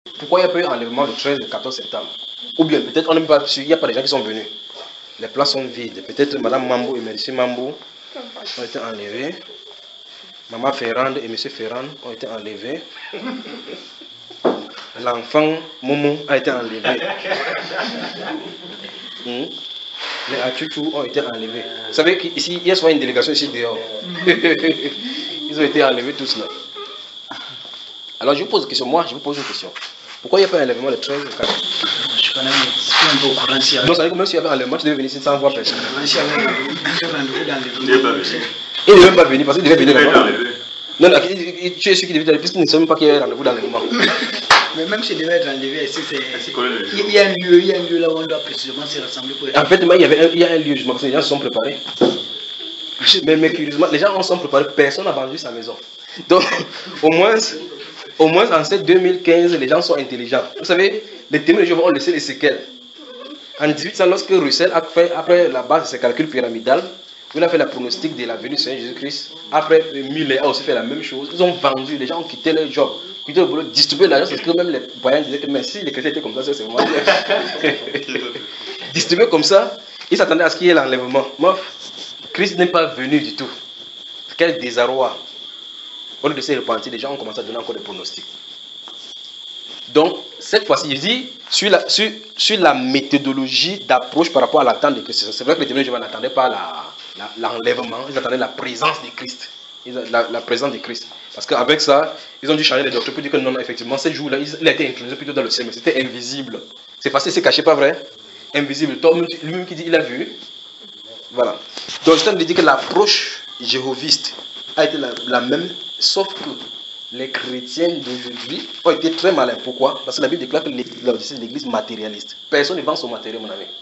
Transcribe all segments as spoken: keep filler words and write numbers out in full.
Pourquoi il n'y a pas eu enlèvement le treize et le quatorze septembre? Ou bien peut-être on n'est pas sûr, il n'y a pas de gens qui sont venus. Les places sont vides. Peut-être Madame Mambo et Monsieur Mambo ont été enlevés. Maman Ferrand et Monsieur Ferrand ont été enlevés. L'enfant Momo a été enlevé. hmm. Les Achuchou ont été enlevés. Vous savez qu'ici, il y a souvent une délégation ici dehors. Ils ont été enlevés tous là. Alors je vous pose une question. Moi, je vous pose une question. Pourquoi il n'y a pas un enlèvement le treize et le quatorze? Je connais un peu au courant. Donc, ça veut dire que même s'il y avait un enlèvement, tu devais venir ici sans voir personne. Il n'est pas venu. Il ne devait même pas venir parce qu'il devait venir là-bas. Non, non, tu es sûr qu'il devait être puisqu'il ne sait même pas qu'il y a un rendez-vous d'enlèvement. Mais même s'il devait être enlevé, il y a un lieu, il y a un lieu là où on doit précisément se rassembler pour être... En fait, il y, avait un, il y a un lieu, je pense que les gens se sont préparés. Mais, mais curieusement, les gens se sont préparés, personne n'a vendu sa maison. Donc, au moins, au moins en cette deux mille quinze, les gens sont intelligents. Vous savez, les témoins de Jéhovah ont laissé les séquelles. En dix-huit cents, lorsque Russell a fait, après la base de ses calculs pyramidales, où il a fait la pronostic de la venue de Seigneur Jésus-Christ, après Millet a aussi fait la même chose. Ils ont vendu, les gens ont quitté leur job, quitté le boulot, distribué l'argent, parce que même les voyants disaient que mais si les chrétiens étaient comme ça, c'est vraiment bien. Distribué comme ça, ils s'attendaient à ce qu'il y ait l'enlèvement. Moi, Christ n'est pas venu du tout. Quel désarroi. Au lieu de se repentir, les gens ont commencé à donner encore des pronostics. Donc, cette fois-ci, je dis, sur la, sur, sur la méthodologie d'approche par rapport à l'attente de Christ. C'est vrai que les témoins de Jéhovah n'attendaient pas l'enlèvement, la, la, ils attendaient la présence de Christ. La, la présence de Christ. Parce qu'avec ça, ils ont dû changer les doctrines pour dire que non, non effectivement, ce jour-là, il a été intronisé plutôt dans le ciel, mais c'était invisible. C'est facile, c'est caché, pas vrai? Invisible. Lui-même qui dit, il a vu. Voilà. Donc, je t'ai dit que l'approche jéhoviste a été la, la même, sauf que les chrétiens d'aujourd'hui ont été très malins. Pourquoi? Parce que la Bible déclare que c'est l'église matérialiste. Personne ne vend son matériel, mon ami.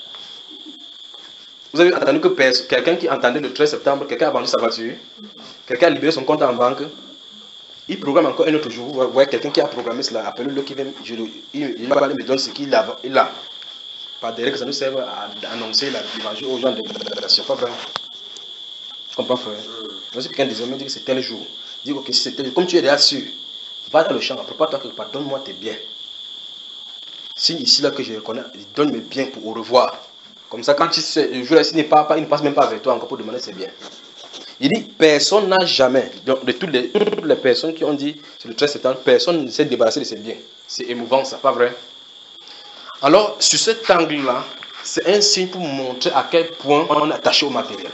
Vous avez entendu que quelqu'un qui entendait le treize septembre, quelqu'un a vendu sa voiture, quelqu'un a libéré son compte en banque, il programme encore un autre jour. Vous voyez quelqu'un qui a programmé cela, appelez-le qui vient, je, il, il va me donner ce qu'il a, il a. Pas derrière que ça nous serve à annoncer l'évangile aux gens de la pas vrai. Tu comprends, frère? Lorsque quelqu'un désormais dit que c'est tel jour, dis ok, si c'est tel jour, comme tu es déjà sûr, va dans le champ, prépare-toi quelque part, donne-moi tes biens. Signe ici là que je reconnais, donne mes biens pour au revoir. Comme ça, quand tu sais, le jour-là, s'il ne passe pas, il ne passe même pas avec toi encore pour demander ses biens. Il dit, personne n'a jamais, donc de toutes les, toutes les personnes qui ont dit c'est le treize septembre, personne ne s'est débarrassé de ses biens. C'est émouvant ça, pas vrai? Alors, sur cet angle-là, c'est un signe pour montrer à quel point on est attaché au matériel.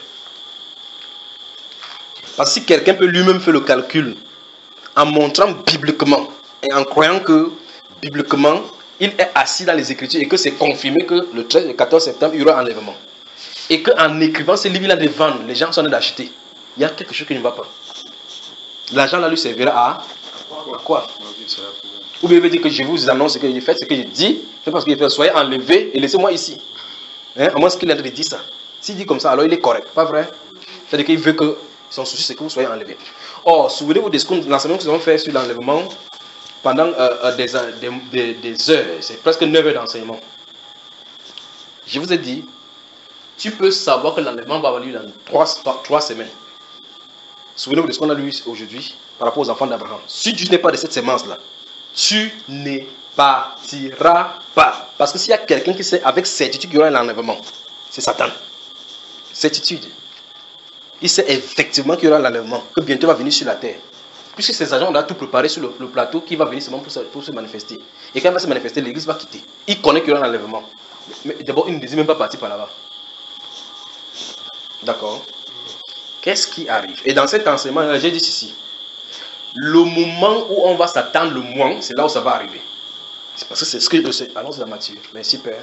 Parce que si quelqu'un peut lui-même faire le calcul en montrant bibliquement et en croyant que bibliquement, il est assis dans les Écritures et que c'est confirmé que le treize et le quatorze septembre, il y aura enlèvement. Et qu'en écrivant ce livre-là de vendre, les gens sont en train d'acheter. Il y a quelque chose qui ne va pas. L'argent là lui servira à, à quoi? Ou bien il veut dire que je vous annonce ce que j'ai fait, ce que j'ai dit, c'est parce qu'il fait soyez enlevés et laissez-moi ici. Hein? À moins qu'il ait dit ça. S'il dit comme ça, alors il est correct, pas vrai? C'est-à-dire qu'il veut que son souci c'est que vous soyez enlevés. Or, souvenez-vous de l'enseignement que nous avons fait sur l'enlèvement pendant euh, des, des, des, des heures, c'est presque neuf heures d'enseignement. Je vous ai dit, tu peux savoir que l'enlèvement va avoir lieu dans trois semaines. Souvenez-vous de ce qu'on a lu aujourd'hui par rapport aux enfants d'Abraham. Si tu n'es pas de cette sémence-là, tu ne partiras pas. Parce que s'il y a quelqu'un qui sait avec certitude qu'il y aura un enlèvement, c'est Satan. Certitude. Il sait effectivement qu'il y aura l'enlèvement, que bientôt il va venir sur la terre. Puisque ces agents ont tout préparé sur le, le plateau, qui va venir seulement pour se, pour se manifester. Et quand il va se manifester, l'église va quitter. Il connaît qu'il y aura un enlèvement. Mais d'abord, il ne désire même pas partir par là-bas. D'accord? Qu'est-ce qui arrive? Et dans cet enseignement, j'ai dit ceci. Le moment où on va s'attendre le moins, c'est là où ça va arriver. C'est parce que c'est ce que je sais. Allons dans Matthieu. Merci, Père.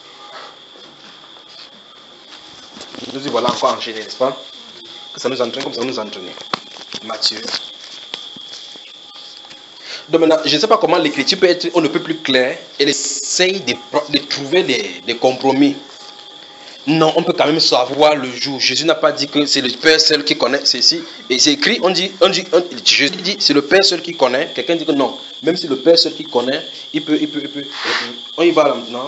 Nous y voilà encore enchaîné, n'est-ce pas? Que ça nous entraîne comme ça nous entraîne. Matthieu. Donc maintenant, je ne sais pas comment l'écriture peut être, on ne peut plus clair. Elle essaye de, de trouver des, des compromis. Non, on peut quand même savoir le jour. Jésus n'a pas dit que c'est le Père seul qui connaît ceci. Et c'est écrit, on dit, on dit, on, Jésus dit, c'est le Père seul qui connaît. Quelqu'un dit que non. Même si le Père seul qui connaît, il peut, il peut, il peut. On y va là maintenant.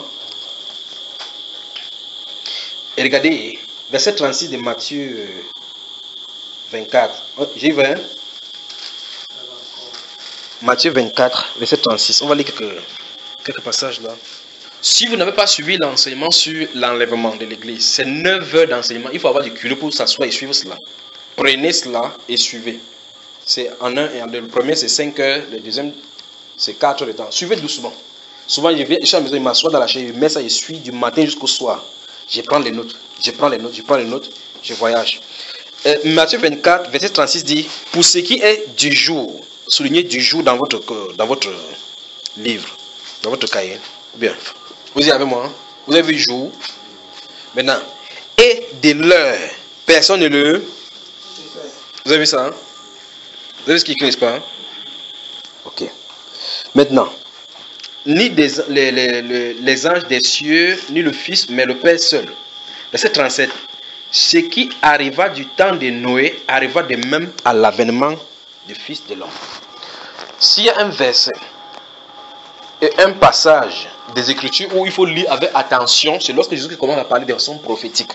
Et regardez, verset trente-six de Matthieu vingt-quatre. J'y vais. Matthieu vingt-quatre, verset trente-six. On va lire quelques, quelques passages là. Si vous n'avez pas suivi l'enseignement sur l'enlèvement de l'église, c'est neuf heures d'enseignement. Il faut avoir du culot pour s'asseoir et suivre cela. Prenez cela et suivez. C'est en un et en deux. Le premier, c'est cinq heures. Le deuxième, c'est quatre heures de temps. Suivez doucement. Souvent, je viens, je suis à la maison, je m'assois dans la chaise, je mets ça et je suis du matin jusqu'au soir. Je prends les notes. Je prends les notes, je prends les notes, je voyage. Euh, Matthieu vingt-quatre, verset trente-six dit, pour ce qui est du jour, soulignez du jour dans votre, dans votre livre, dans votre cahier. Bien. Vous y avez moi, hein? Vous avez vu jour. Maintenant, et de l'heure, personne ne le... Vous avez vu ça, hein? Vous avez vu ce qui écrit, n'est-ce pas, hein? Ok. Maintenant, ni des, les, les, les, les anges des cieux, ni le Fils, mais le Père seul. Verset trente-sept. Ce qui arriva du temps de Noé arriva de même à l'avènement du Fils de l'homme. S'il y a un verset et un passage des Écritures où il faut lire avec attention, c'est lorsque Jésus commence à parler des sons prophétiques.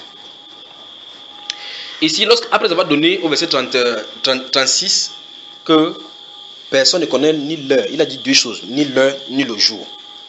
Ici, lorsque, après avoir donné au verset trente, trente, trente-six que personne ne connaît ni l'heure, il a dit deux choses, ni l'heure ni le jour.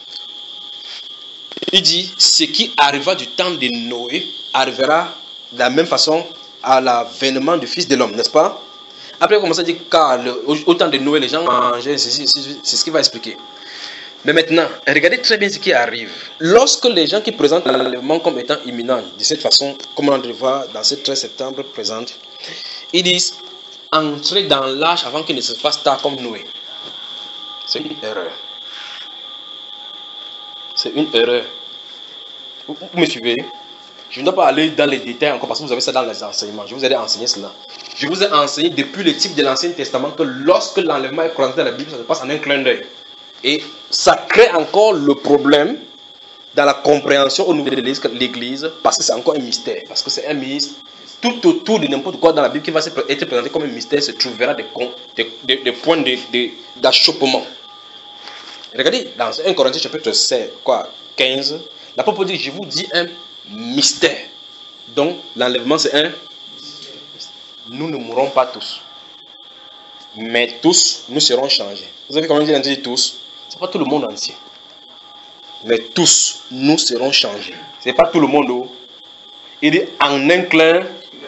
Il dit, ce qui arriva du temps de Noé arrivera de la même façon à l'avènement du Fils de l'homme, n'est-ce pas? Après, il commence à dire, car le, au, au temps de Noé, les gens mangeaient, c'est, c'est, c'est ce qu'il va expliquer. Mais maintenant, regardez très bien ce qui arrive. Lorsque les gens qui présentent l'enlèvement comme étant imminent, de cette façon, comme on le voit dans ce treize septembre présente, ils disent, entrer dans l'arche avant qu'il ne se fasse tard comme Noé. C'est une erreur. C'est une erreur. Vous, vous me suivez? Je ne dois pas aller dans les détails encore parce que vous avez ça dans les enseignements. Je vous ai enseigné cela. Je vous ai enseigné depuis le type de l'Ancien Testament que lorsque l'enlèvement est présenté dans la Bible, ça se passe en un clin d'œil. Et ça crée encore le problème dans la compréhension au niveau de l'Église parce que c'est encore un mystère. Parce que c'est un mystère. Tout autour de n'importe quoi dans la Bible qui va être présenté comme un mystère se trouvera des, des, des, des points de, de, d'achoppement. Regardez, dans un Corinthiens chapitre seize, quoi, quinze, l'apôtre dit, je vous dis un mystère. Donc, l'enlèvement, c'est un... Nous ne mourrons pas tous. Mais tous, nous serons changés. Vous avez comment dit, dit tous? Ce n'est pas tout le monde entier. Mais tous, nous serons changés. Ce n'est pas tout le monde. Oh. Il dit, en un clin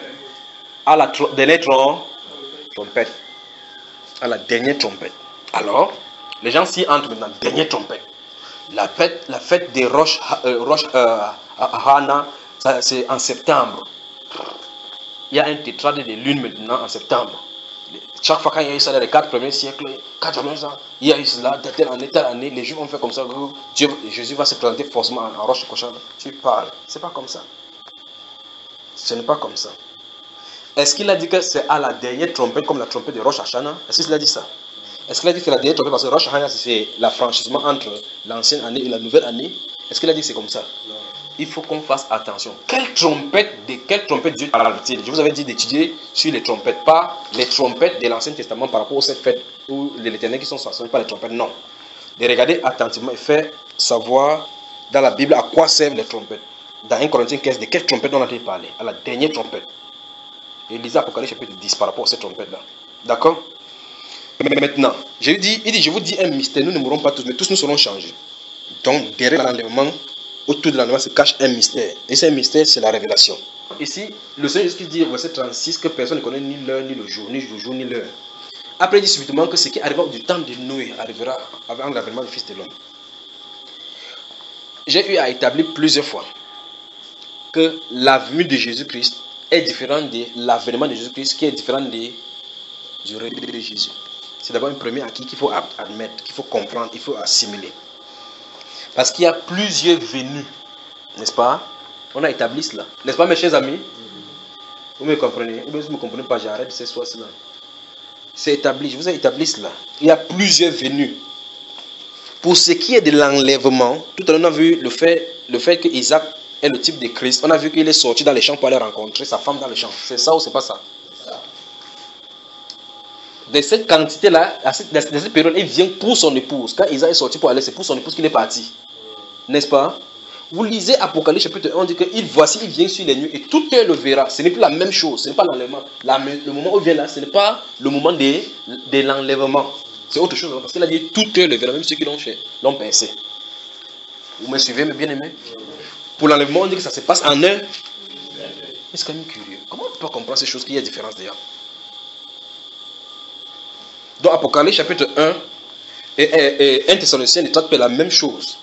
à la dernière trompette. À la dernière trompette. Alors, les gens s'y entrent maintenant, dernière trompette. La fête, la fête des Rosh, euh, Rosh euh, Hana, c'est en septembre. Il y a un tétrade de lune maintenant en septembre. Chaque fois qu'il y a eu ça dans les quatre premiers siècles, quatre premiers ans, il y a eu cela, telle année, telle année, les Juifs ont fait comme ça. Dieu, Jésus va se présenter forcément en, en Rosh Hashanah. Tu parles. C'est pas comme ça. Ce n'est pas comme ça. Est-ce qu'il a dit que c'est à la dernière trompette comme la trompette de Rosh Hashanah? Est-ce qu'il a dit ça? Est-ce qu'il a dit que c'est la dernière trompette parce que Rosh Hashanah c'est l'affranchissement entre l'ancienne année et la nouvelle année? Est-ce qu'il a dit que c'est comme ça? Non. Il faut qu'on fasse attention. Quelle trompette, de quelle trompette Dieu parle-t-il? Je vous avais dit d'étudier sur les trompettes, pas les trompettes de l'Ancien Testament par rapport aux sept fêtes ou de l'Éternel qui sont sanctionnés par les trompettes. Non. De regarder attentivement et faire savoir dans la Bible à quoi servent les trompettes. Dans un Corinthiens quinze, de quelle trompette on a-t-il parlé? À la dernière trompette. Et lisez Apocalypse chapitre dix par rapport à cette trompette-là. D'accord? Mais maintenant, je dis, il dit, je vous dis un mystère, nous ne mourrons pas tous, mais tous nous serons changés. Donc, derrière l'enlèvement, autour de l'enlèvement se cache un mystère. Et ce mystère, c'est la révélation. Ici, le Seigneur Jésus dit au verset trente-six que personne ne connaît ni l'heure, ni le jour, ni le jour, ni l'heure. Après, il dit subitement que ce qui arrivera du temps de Noé arrivera avant l'avènement du Fils de l'homme. J'ai eu à établir plusieurs fois que la venue de Jésus-Christ est différente de l'avènement de Jésus-Christ qui est différent de, du règne de Jésus. C'est d'abord un premier acquis qu'il faut admettre, qu'il faut comprendre, il faut assimiler. Parce qu'il y a plusieurs venues, n'est-ce pas? On a établi cela. N'est-ce pas mes chers amis? Vous me comprenez? Ou bien vous ne me comprenez pas, j'arrête de ce soir cela. C'est établi, je vous ai établi cela. Il y a plusieurs venues. Pour ce qui est de l'enlèvement, tout à l'heure on a vu le fait, le fait que Isaac est le type de Christ. On a vu qu'il est sorti dans les champs pour aller rencontrer sa femme dans les champs. C'est ça ou c'est pas ça? De cette quantité-là, de cette période, il vient pour son épouse. Quand Isaac est sorti pour aller, c'est pour son épouse qu'il est parti. N'est-ce pas? Vous lisez Apocalypse chapitre un, on dit que il, voici, il vient sur les nuées et tout le verra. Ce n'est plus la même chose, ce n'est pas l'enlèvement. Le moment où il vient là, ce n'est pas le moment de, de l'enlèvement. C'est autre chose, parce qu'il a dit tout le verra, même ceux qui l'ont fait, l'ont pincé. Vous me suivez, mes bien-aimés? Pour l'enlèvement, on dit que ça se passe en un. Mais c'est quand même curieux. Comment on peut comprendre ces choses qu'il y a différence d'ailleurs? Donc, Apocalypse chapitre un et, et, et un Thessaloniciens ne traitent pas la même chose.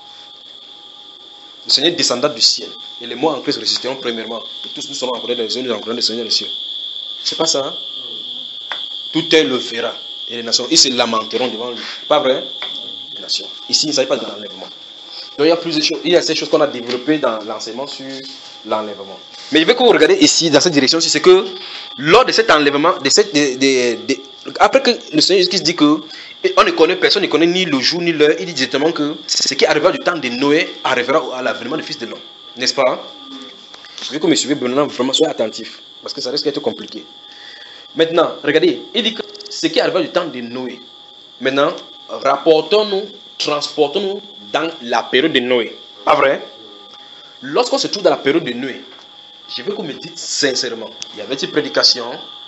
Le Seigneur descendra du ciel. Et les morts en Christ résisteront premièrement. Et tous nous serons encouragés dans les yeux, nous encouragés le Seigneur des cieux. C'est pas ça, hein? Tout est le verra. Et les nations, ils se lamenteront devant lui. Pas vrai? Les nations. Ici, il ne s'agit pas de l'enlèvement. Donc, il y a plusieurs choses. Il y a ces choses qu'on a développées dans l'enseignement sur l'enlèvement. Mais je veux que vous regardez ici, dans cette direction, c'est que lors de cet enlèvement, de cette, de, de, de, après que le Seigneur Jésus-Christ dit que on ne connaît personne, ne connaît ni le jour ni l'heure, il dit directement que ce qui arrivera du temps de Noé arrivera à l'avènement du Fils de l'homme. N'est-ce pas? Je veux que vous me suivez maintenant, vraiment, soyez attentifs. Parce que ça risque d'être compliqué. Maintenant, regardez, il dit que ce qui arrivera du temps de Noé. Maintenant, rapportons-nous, transportons-nous dans la période de Noé. Pas vrai? Lorsqu'on se trouve dans la période de Noé, je veux que vous me dites sincèrement, il y avait une prédication.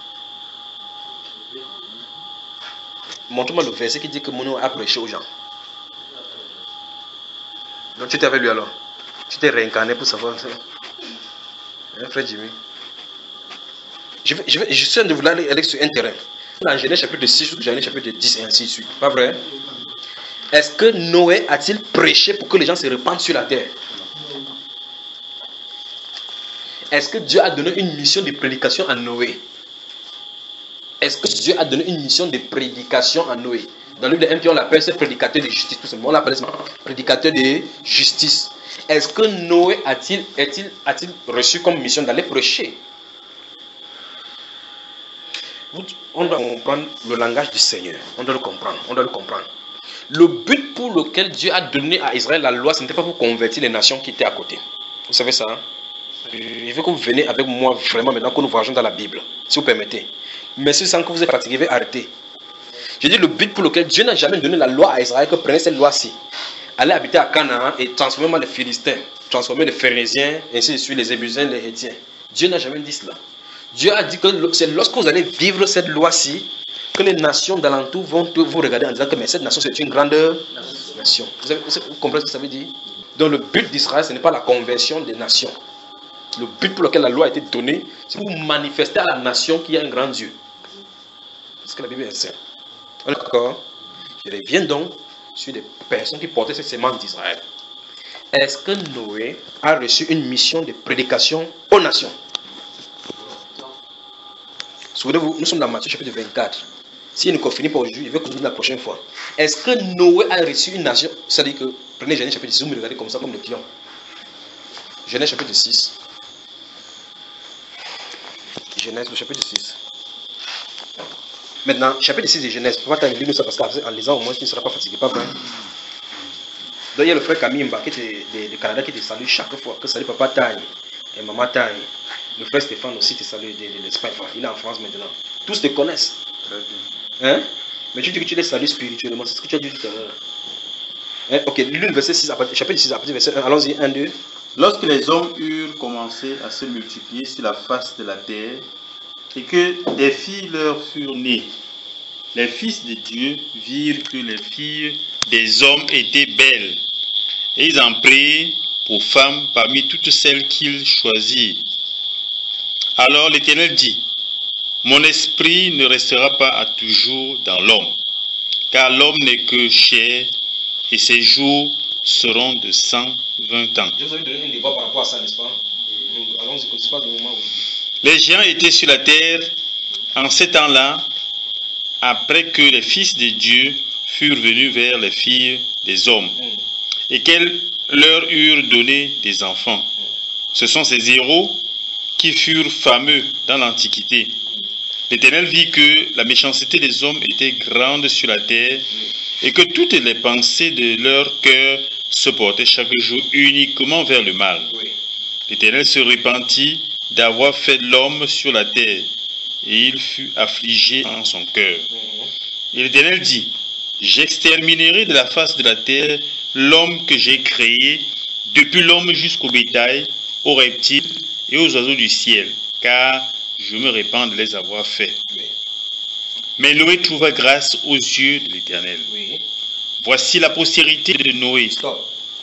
Montre-moi le verset qui dit que Mono a prêché aux gens. Donc tu étais avec lui alors. Tu t'es réincarné pour savoir ça. Hein, frère Jimmy. Je, vais, je, vais, je suis en train de vous aller sur un terrain. Dans Genèse chapitre six, ou Genèse chapitre dix et ainsi de suite. Pas vrai? Est-ce que Noé a-t-il prêché pour que les gens se répandent sur la terre? Est-ce que Dieu a donné une mission de prédication à Noé? Est-ce que Dieu a donné une mission de prédication à Noé? Dans le livre de un Pierre, on l'appelle ce prédicateur de justice. Tout simplement, on l'appelle prédicateur de justice. Est-ce que Noé a-t-il, a-t-il, a-t-il reçu comme mission d'aller prêcher? On doit comprendre le langage du Seigneur. On doit le comprendre. On doit le comprendre. Le but pour lequel Dieu a donné à Israël la loi, ce n'était pas pour convertir les nations qui étaient à côté. Vous savez ça, hein? Je veux que vous veniez avec moi vraiment maintenant que nous voyageons dans la Bible, si vous permettez. Mais si sans que vous êtes fatigué, vous arrêtez. Je dis le but pour lequel Dieu n'a jamais donné la loi à Israël, que prenez cette loi-ci, allez habiter à Canaan et transformer les Philistins, transformer les Phérésiens, ainsi de suite, les Ébusiens, les Hétiens. Dieu n'a jamais dit cela. Dieu a dit que c'est lorsque vous allez vivre cette loi-ci, que les nations d'alentour vont vous regarder en disant que mais cette nation c'est une grande nation. Vous, avez, vous comprenez ce que ça veut dire? Donc le but d'Israël, ce n'est pas la conversion des nations. Le but pour lequel la loi a été donnée, c'est pour manifester à la nation qu'il y a un grand Dieu. Parce que la Bible est sainte. D'accord? Je reviens donc sur des personnes qui portaient cette sémence d'Israël. Est-ce que Noé a reçu une mission de prédication aux nations? Souvenez-vous, nous sommes dans Matthieu chapitre vingt-quatre. Si il ne finit pas aujourd'hui, je vais continuer la prochaine fois. Est-ce que Noé a reçu une nation? C'est-à-dire que, prenez Genèse chapitre six, vous me regardez comme ça, comme le client. Genèse chapitre six. Genèse, le chapitre six. Maintenant, chapitre six de Genèse, il ne faut pas lire ça parce qu'en lisant, au moins, tu ne seras pas fatigué, pas vrai? Donc, il y a le frère Camille Mba qui est du Canada qui te salue chaque fois. Que salut papa Taille et maman Taille. Le frère Stéphane aussi te salue de, de l'Espagne. Il est en France maintenant. Tous te connaissent. Très bien. Hein? Mais tu dis que tu les salues spirituellement. C'est ce que tu as dit tout à l'heure. Hein? Ok, lis le verset six, chapitre six, après verset un. Allons-y, un, deux. Lorsque les hommes eurent commencé à se multiplier sur la face de la terre, et que des filles leur furent nées, les fils de Dieu virent que les filles des hommes étaient belles, et ils en prirent pour femmes parmi toutes celles qu'ils choisirent. Alors l'Éternel dit, mon esprit ne restera pas à toujours dans l'homme, car l'homme n'est que chair, et ses jours seront de cent vingt ans. Je vous avais donné un débat par rapport à ça, n'est-ce pas? Allons-y, c'est pas le moment où... Les géants étaient sur la terre en ces temps-là, après que les fils de Dieu furent venus vers les filles des hommes, et qu'elles leur eurent donné des enfants. Ce sont ces héros qui furent fameux dans l'Antiquité. L'Éternel vit que la méchanceté des hommes était grande sur la terre, et que toutes les pensées de leur cœur se portaient chaque jour uniquement vers le mal. L'Éternel se repentit d'avoir fait l'homme sur la terre, et il fut affligé en son cœur. Et l'Éternel dit, j'exterminerai de la face de la terre l'homme que j'ai créé, depuis l'homme jusqu'au bétail, aux reptiles et aux oiseaux du ciel, car je me répands de les avoir faits. Mais Noé trouva grâce aux yeux de l'Éternel. Voici la postérité de Noé. Stop.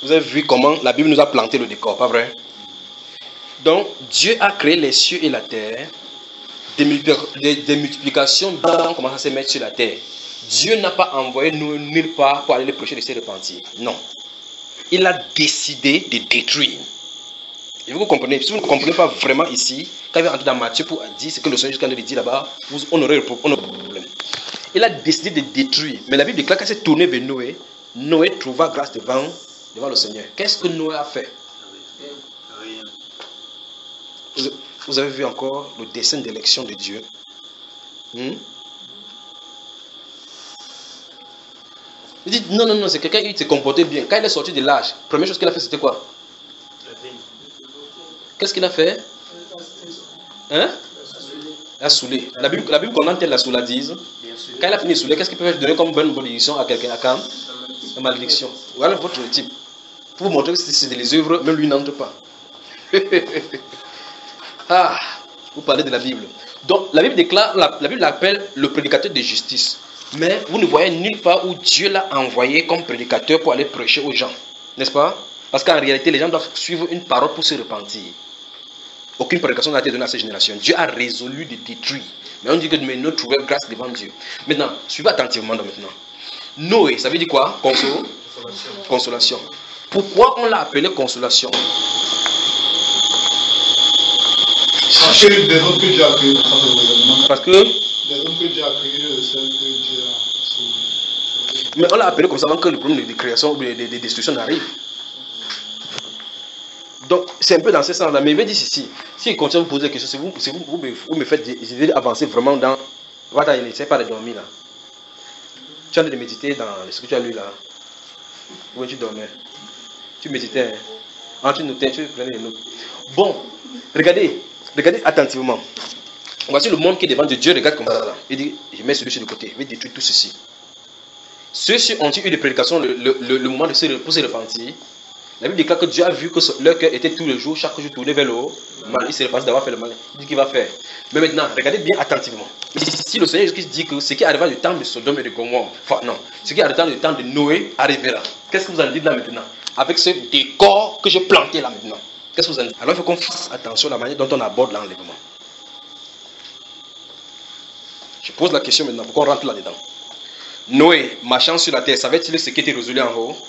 Vous avez vu comment la Bible nous a planté le décor, pas vrai? Donc, Dieu a créé les cieux et la terre. Des, des, des multiplications d'hommes commencent à se mettre sur la terre. Dieu n'a pas envoyé nous nulle part pour aller les prêcher de se repentir. Non. Il a décidé de détruire. Et vous comprenez, si vous ne comprenez pas vraiment ici, quand il va entrer dans Matthieu pour dire ce que le Seigneur jusqu'à nous dit là-bas, on aurait un problème. Il a décidé de détruire. Mais la Bible déclare qu'il s'est tourné vers Noé. Noé trouva grâce devant, devant le Seigneur. Qu'est-ce que Noé a fait? Vous, vous avez vu encore le dessein d'élection de Dieu. Hmm? Il dit non, non, non, c'est quelqu'un qui s'est comporté bien. Quand il est sorti de l'âge, la première chose qu'il a fait, c'était quoi? Qu'est-ce qu'il a fait? Hein? Il a saoulé. La Bible, la Bible condamne la souladise. Quand il a fini de saouler, qu'est-ce qu'il peut faire? Donner comme bonne malédiction à quelqu'un, à quand? Une malédiction. Voilà votre type. Pour vous montrer que c'est des œuvres, même lui n'entre pas. Ah, vous parlez de la Bible. Donc, la Bible déclare, la, la Bible l'appelle le prédicateur de justice. Mais vous ne voyez nulle part où Dieu l'a envoyé comme prédicateur pour aller prêcher aux gens. N'est-ce pas? Parce qu'en réalité, les gens doivent suivre une parole pour se repentir. Aucune prédication n'a été donnée à cette génération. Dieu a résolu de détruire. Mais on dit que nous trouvons grâce devant Dieu. Maintenant, suivez attentivement maintenant. Noé, ça veut dire quoi? Consol... Consolation. Consolation. Pourquoi on l'a appelé consolation? Parce que des hommes que Dieu a créés. Parce que des hommes que Dieu a créés, celles que Dieu a sauvés. Mais on l'a appelé comme ça avant que le problème de création, de, de, de destruction n'arrive. Donc, c'est un peu dans ce sens-là. Mais il me dit ici, si il continue à vous poser des questions, si vous, si vous, vous, me, vous me faites avancer vraiment dans... Va-t'en, il n'essaie pas de dormir là. Tu es en train de méditer dans ce que tu as lu là. Où tu dormais? Tu méditais. Hein? Ah, tu notais, tu prenais les notes. Bon, regardez, regardez attentivement. Voici le monde qui est devant Dieu. Dieu regarde comme ça là. Il dit, je mets celui sur le côté, je vais détruire tout ceci. Ceux-ci ont-ils eu des prédications le, le, le, le moment de se, pour se repentir? La Bible déclare que Dieu a vu que leur cœur était tous les jours, chaque jour tourné vers le haut. Mal, il s'est repenti d'avoir fait le mal. Il dit qu'il va faire. Mais maintenant, regardez bien attentivement. Si le Seigneur Jésus-Christ dit que ce qui arrivera du temps de Sodome et de Gomorrhe, enfin non, ce qui arrivera du temps de Noé arrivera. Qu'est-ce que vous allez dire là maintenant? Avec ce décor que j'ai planté là maintenant. Qu'est-ce que vous allez dire? Alors il faut qu'on fasse attention à la manière dont on aborde l'enlèvement. Je pose la question maintenant pour qu'on rentre là-dedans. Noé, marchant sur la terre, savait-il ce qui était résolu en haut?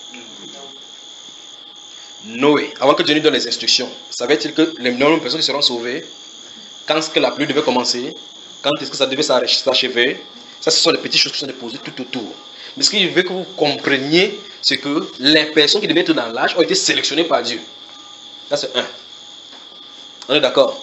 Noé, avant que Dieu lui donne les instructions, savait-il que les nombreuses personnes qui seront sauvées, quand est-ce que la pluie devait commencer, quand est-ce que ça devait s'achever? Ça, ce sont les petites choses qui sont déposées tout autour. Mais ce qu'il veut que vous compreniez, c'est que les personnes qui devaient être dans l'âge ont été sélectionnées par Dieu. Ça, c'est un. On est d'accord?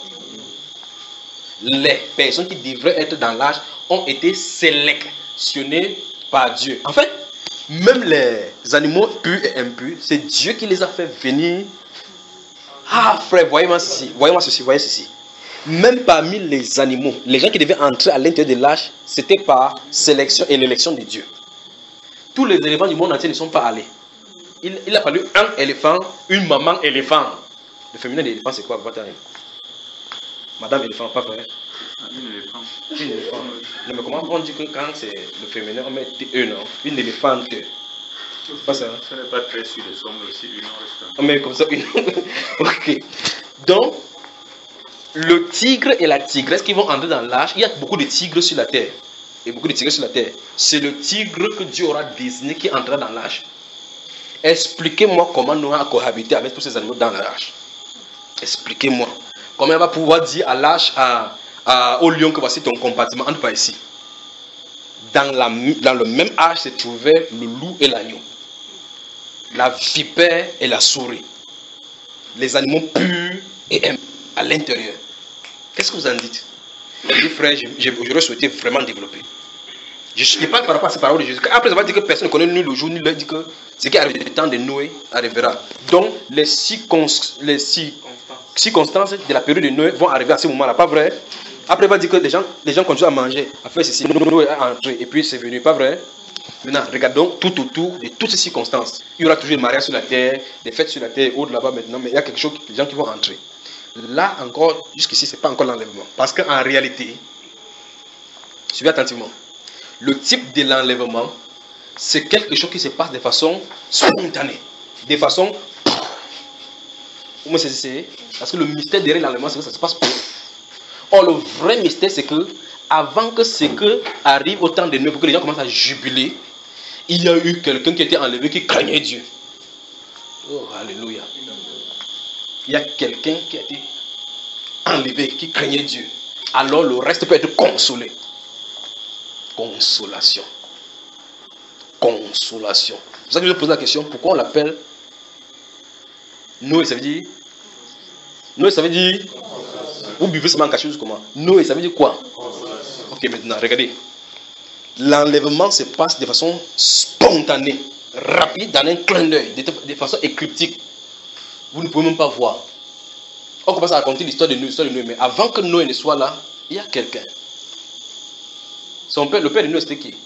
Les personnes qui devraient être dans l'âge ont été sélectionnées par Dieu. En fait, même les animaux purs et impurs, c'est Dieu qui les a fait venir. Ah frère, voyez-moi ceci, voyez-moi ceci, voyez ceci. Même parmi les animaux, les gens qui devaient entrer à l'intérieur de l'arche, c'était par sélection et l'élection de Dieu. Tous les éléphants du monde entier ne sont pas allés. Il, il a fallu un éléphant, une maman éléphant. Le féminin d'éléphant, c'est quoi? Madame éléphant, pas vrai? Une éléphant. Une éléphant. Non, mais comment on dit que quand c'est le féminin, on met eux, non? Une éléphante. C'est pas ça. Hein? Ce n'est pas très sûr de somme aussi, une reste. On met comme ça une. Ok. Donc, le tigre et la tigresse qui vont entrer dans l'arche, il y a beaucoup de tigres sur la terre. Et beaucoup de tigres sur la terre. C'est le tigre que Dieu aura désigné qui entrera dans l'arche. Expliquez-moi comment Noé a cohabité avec tous ces animaux dans l'arche. Expliquez-moi. Comment il va pouvoir dire à l'arche, à, à, au lion que voici ton compartiment, entre pas ici. Dans, la, dans le même arche se trouvaient le loup et l'agneau, la vipère et la souris, les animaux purs et impurs à l'intérieur. Qu'est-ce que vous en dites? Je dis, frère, j'aurais souhaité vraiment développer. Je parle par rapport à ces paroles de Jésus. Après avoir dit que personne ne connaît ni le jour ni l'heure, dit que ce qui arrive du temps de Noé arrivera. Donc, les circonstances, les circonstances de la période de Noé vont arriver à ce moment-là, pas vrai? Après, il va dire que les gens, les gens continuent à manger, à faire ceci. Noé est entré et puis c'est venu, pas vrai? Maintenant, regardons tout autour de toutes ces circonstances. Il y aura toujours des mariages sur la terre, des fêtes sur la terre, autres là-bas maintenant, mais il y a quelque chose, les gens qui vont entrer. Là encore, jusqu'ici, ce n'est pas encore l'enlèvement. Parce qu'en réalité, suivez attentivement, le type de l'enlèvement, c'est quelque chose qui se passe de façon spontanée, de façon Moi, c'est parce que le mystère derrière l'enlèvement, c'est que ça se passe pour. Or, le vrai mystère, c'est que avant que ce que arrive au temps de Noé, pour que les gens commencent à jubiler, il y a eu quelqu'un qui a été enlevé, qui craignait Dieu. Oh, alléluia. Il y a quelqu'un qui a été enlevé, qui craignait Dieu. Alors le reste peut être consolé. Consolation. Consolation. C'est pour ça que je pose la question, pourquoi on l'appelle Noé, ça veut dire Noé, ça veut dire vous buvez seulement quelque chose comment Noé, ça veut dire quoi? Ok, maintenant, regardez. L'enlèvement se passe de façon spontanée, rapide, dans un clin d'œil, de, de façon écliptique. Vous ne pouvez même pas voir. On commence à raconter l'histoire de Noé, l'histoire de Noé, mais avant que Noé ne soit là, il y a quelqu'un. Son père, le père de Noé, c'était qui?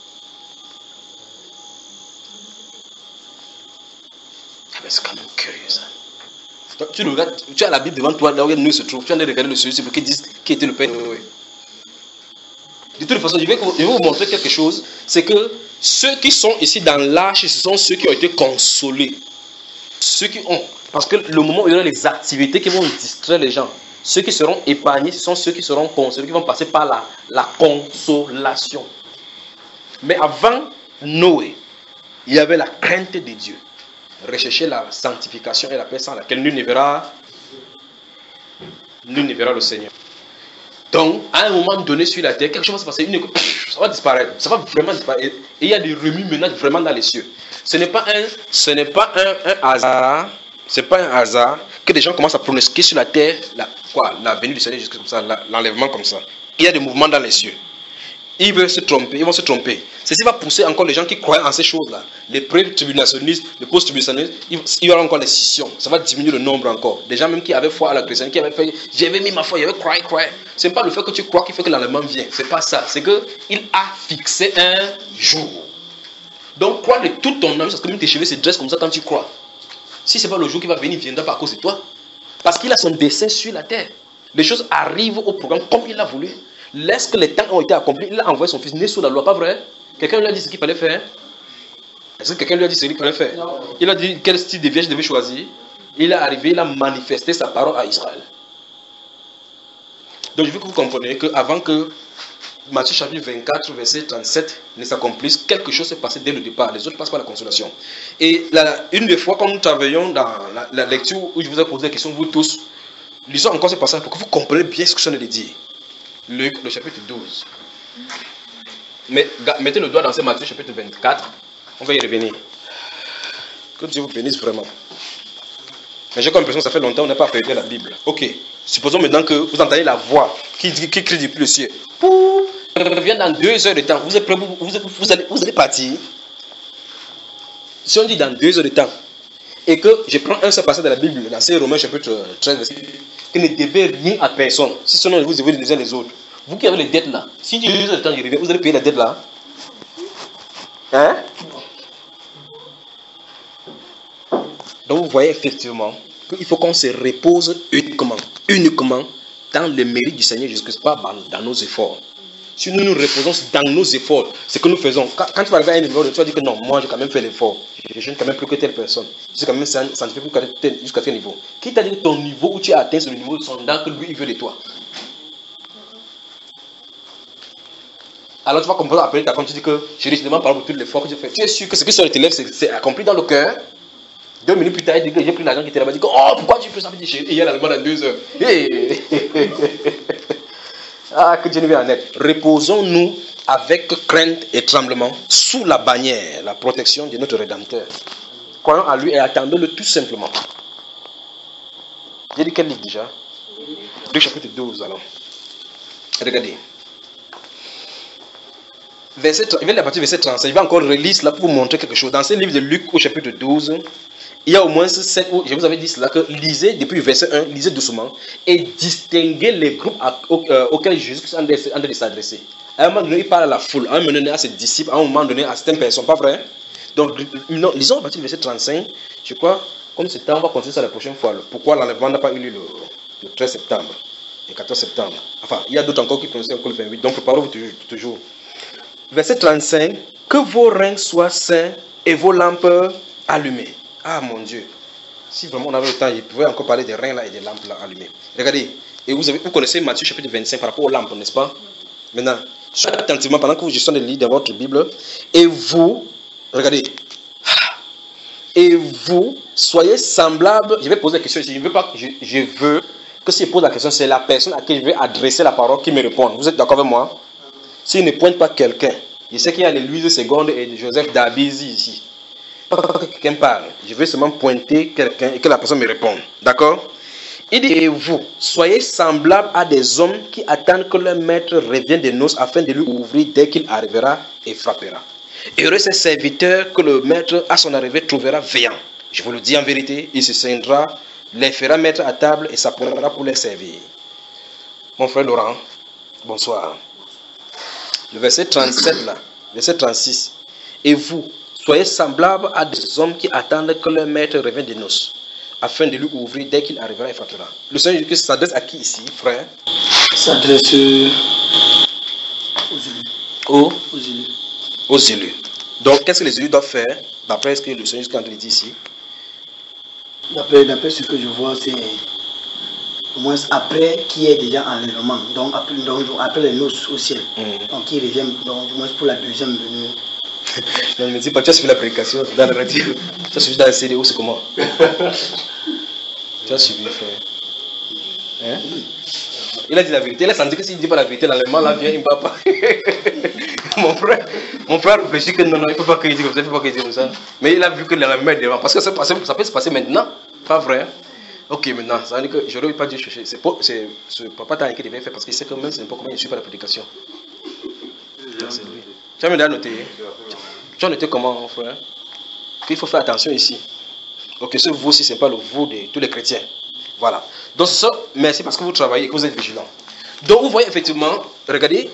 Ah, mais c'est quand même curieux ça. Tu, regardes, tu as la Bible devant toi, là où Noé se trouve, tu as regardé le sujet pour qu'ils disent qui était le père de Noé. De toute façon, je vais, je vais vous montrer quelque chose. C'est que ceux qui sont ici dans l'arche, ce sont ceux qui ont été consolés. Ceux qui ont. Parce que le moment où il y aura les activités qui vont distraire les gens, ceux qui seront épargnés, ce sont ceux qui seront consolés, qui vont passer par la, la consolation. Mais avant Noé, il y avait la crainte de Dieu. Rechercher la sanctification et la paix sans laquelle nul ne verra, nul ne verra le Seigneur. Donc, à un moment donné sur la terre, quelque chose va se passer, une, ça va disparaître, ça va vraiment disparaître. Et il y a des remue-ménages vraiment dans les cieux. Ce n'est pas un, ce n'est pas un, un hasard, c'est pas un hasard que des gens commencent à pronostiquer sur la terre, la, quoi, la venue du Seigneur jusqu'à comme ça, la, l'enlèvement comme ça. Il y a des mouvements dans les cieux. Ils veulent se tromper, ils vont se tromper. Ceci va pousser encore les gens qui croient en ces choses-là. Les pré-tribulationnistes, les post-tribulationnistes, il y aura encore des scissions. Ça va diminuer le nombre encore. Des gens même qui avaient foi à la chrétienne, qui avaient fait, j'avais mis ma foi, j'avais croire, croire. Ce n'est pas le fait que tu crois qui fait que l'enlèvement vient. Ce n'est pas ça. C'est qu'il a fixé un jour. Donc crois de toute ton âme, parce que même tes cheveux se dressent comme ça quand tu crois. Si ce n'est pas le jour qui va venir, il viendra pas à cause de toi. Parce qu'il a son dessein sur la terre. Les choses arrivent au programme comme il l'a voulu. Lorsque les temps ont été accomplis, il a envoyé son fils né sous la loi, pas vrai? Quelqu'un lui a dit ce qu'il fallait faire? Est-ce que quelqu'un lui a dit ce qu'il fallait faire? Non. Il a dit quel style de vierge il devait choisir. Il est arrivé, il a manifesté sa parole à Israël. Donc je veux que vous compreniez qu'avant que Matthieu chapitre vingt-quatre, verset trente-sept ne s'accomplisse, quelque chose s'est passé dès le départ. Les autres passent par la consolation. Et la, une des fois, quand nous travaillons dans la, la lecture où je vous ai posé la question, vous tous, lisons encore ce passage pour que vous compreniez bien ce que je viens de dire. Luc, le chapitre douze. Mais mettez le doigt dans ce Matthieu chapitre vingt-quatre. On va y revenir. Que Dieu vous bénisse vraiment. Mais j'ai comme l'impression que ça fait longtemps qu'on n'a pas prêté la Bible. Ok. Supposons maintenant que vous entendez la voix qui, qui, qui crie depuis le ciel. Pouh, je reviens dans deux heures de temps. Vous êtes prêts, vous, vous, vous, allez, vous allez partir. Si on dit dans deux heures de temps, et que je prends un seul passage de la Bible, dans ces Romains chapitre treize, que ne devez rien à personne, si seulement vous devez les uns les autres. Vous qui avez les dettes là, si deux heures de temps je reviens, vous allez payer la dette là. Hein? Donc vous voyez effectivement qu'il faut qu'on se repose uniquement, uniquement dans le mérite du Seigneur Jésus-Christ, pas dans nos efforts. Si nous nous reposons dans nos efforts, ce que nous faisons, quand, quand tu vas arriver à un niveau, tu vas dire que non, moi j'ai quand même fait l'effort, je jeûne quand même plus que telle personne, je suis quand même sanctifié jusqu'à tel niveau. Qui t'a dit que ton niveau où tu as atteint, c'est le niveau de sondage que lui il veut de toi? Alors tu vas comprendre après ta compte, tu dis que je dis par pour tout l'effort que j'ai fait. Tu es sûr que ce qui sur le téléphone, c'est accompli dans le cœur? Deux minutes plus tard, il dit que j'ai pris l'argent qui était là-bas, il dit que oh, pourquoi tu peux ça? Et il y a l'allemand dans deux heures. Hey. Ah, que Dieu nous vienne en aide. Reposons-nous avec crainte et tremblement sous la bannière, la protection de notre Rédempteur. Croyons à lui et attendons-le tout simplement. J'ai dit quel livre déjà? Luc chapitre douze alors. Regardez. Verset, il vient de la partie verset trente-cinq. Je vais encore relire cela pour vous montrer quelque chose. Dans ce livre de Luc au chapitre douze, il y a au moins sept, je vous avais dit cela, que lisez depuis le verset un, lisez doucement et distinguez les groupes auxquels Jésus est en train de s'adresser. À un moment donné, il parle à la foule, à un moment donné à ses disciples, à un moment donné à certaines personnes, pas vrai? Donc, non, lisons à partir du verset trente-cinq, je crois, comme c'est temps, on va continuer ça la prochaine fois. Pourquoi l'enlèvement n'a pas eu lieu le, le treize septembre, le quatorze septembre? Enfin, il y a d'autres encore qui prononcent encore le vingt-huit, donc préparez-vous toujours. toujours. Verset trente-cinq, que vos reins soient saints et vos lampes allumées. Ah mon Dieu. Si vraiment on avait le temps, je pouvais encore parler des reins là et des lampes là allumées. Regardez, et vous, avez, vous connaissez Matthieu chapitre vingt-cinq par rapport aux lampes, n'est-ce pas? Maintenant, attentivement pendant que vous gestez les livres dans votre Bible, et vous, regardez, et vous soyez semblables. Je vais poser la question ici. Je veux pas, je, je veux que si je pose la question, c'est la personne à qui je vais adresser la parole qui me répond. Vous êtes d'accord avec moi? S'il ne pointe pas quelqu'un, je sais qu'il y a les Louise Seconde et Joseph Dabizi ici. Quelqu'un parle. Je vais seulement pointer quelqu'un et que la personne me réponde. D'accord? Il dit, et vous, soyez semblables à des hommes qui attendent que leur maître revienne des noces afin de lui ouvrir dès qu'il arrivera et frappera. Heureux ces serviteurs que le maître à son arrivée trouvera veillant. Je vous le dis en vérité, il se scindra, les fera mettre à table et s'apprendra pour les servir. Mon frère Laurent, bonsoir. Le verset trente-sept là, verset trente-six. Et vous, soyez semblables à des hommes qui attendent que leur maître revienne des noces, afin de lui ouvrir dès qu'il arrivera et frappera. Le Seigneur Jésus s'adresse à qui ici, frère? S'adresse aux élus. Aux, aux élus. Aux élus. Donc, qu'est-ce que les élus doivent faire, d'après ce que le Seigneur Jésus dit ici? D'après, d'après ce que je vois, c'est au moins après qui est déjà enlèvement, donc après, donc, après les noces au ciel. Mm. Donc, qui revient, donc, au moins pour la deuxième venue. Non, ne me dis pas, tu as suivi la prédication dans la radio, tu as suivi dans la C D O, c'est comment? Tu as suivi, frère. Hein? Il a dit la vérité, il a senti que s'il ne dit pas la vérité, l'enlèvement là vient, il ne va pas. Mon frère, mon frère réfléchit que non, non, il ne faut pas qu'il dise comme ça, il ne faut pas qu'il dise comme ça. Mais il a vu que l'enlèvement est devant, parce que ça, ça peut se passer maintenant, pas vrai? Ok, maintenant, ça veut dire que je n'aurais pas dû chercher. C'est ce papa t'a qui devait faire parce qu'il sait que même c'est un peu comment il ne suit pas la prédication. C'est lui. Tu as même noté. Tu as noté comment, mon frère? Qu'il faut faire attention ici. Ok, ce vous aussi, ce n'est pas le vous de tous les chrétiens. Voilà. Donc, ça, merci parce que vous travaillez et que vous êtes vigilants. Donc, vous voyez effectivement, regardez.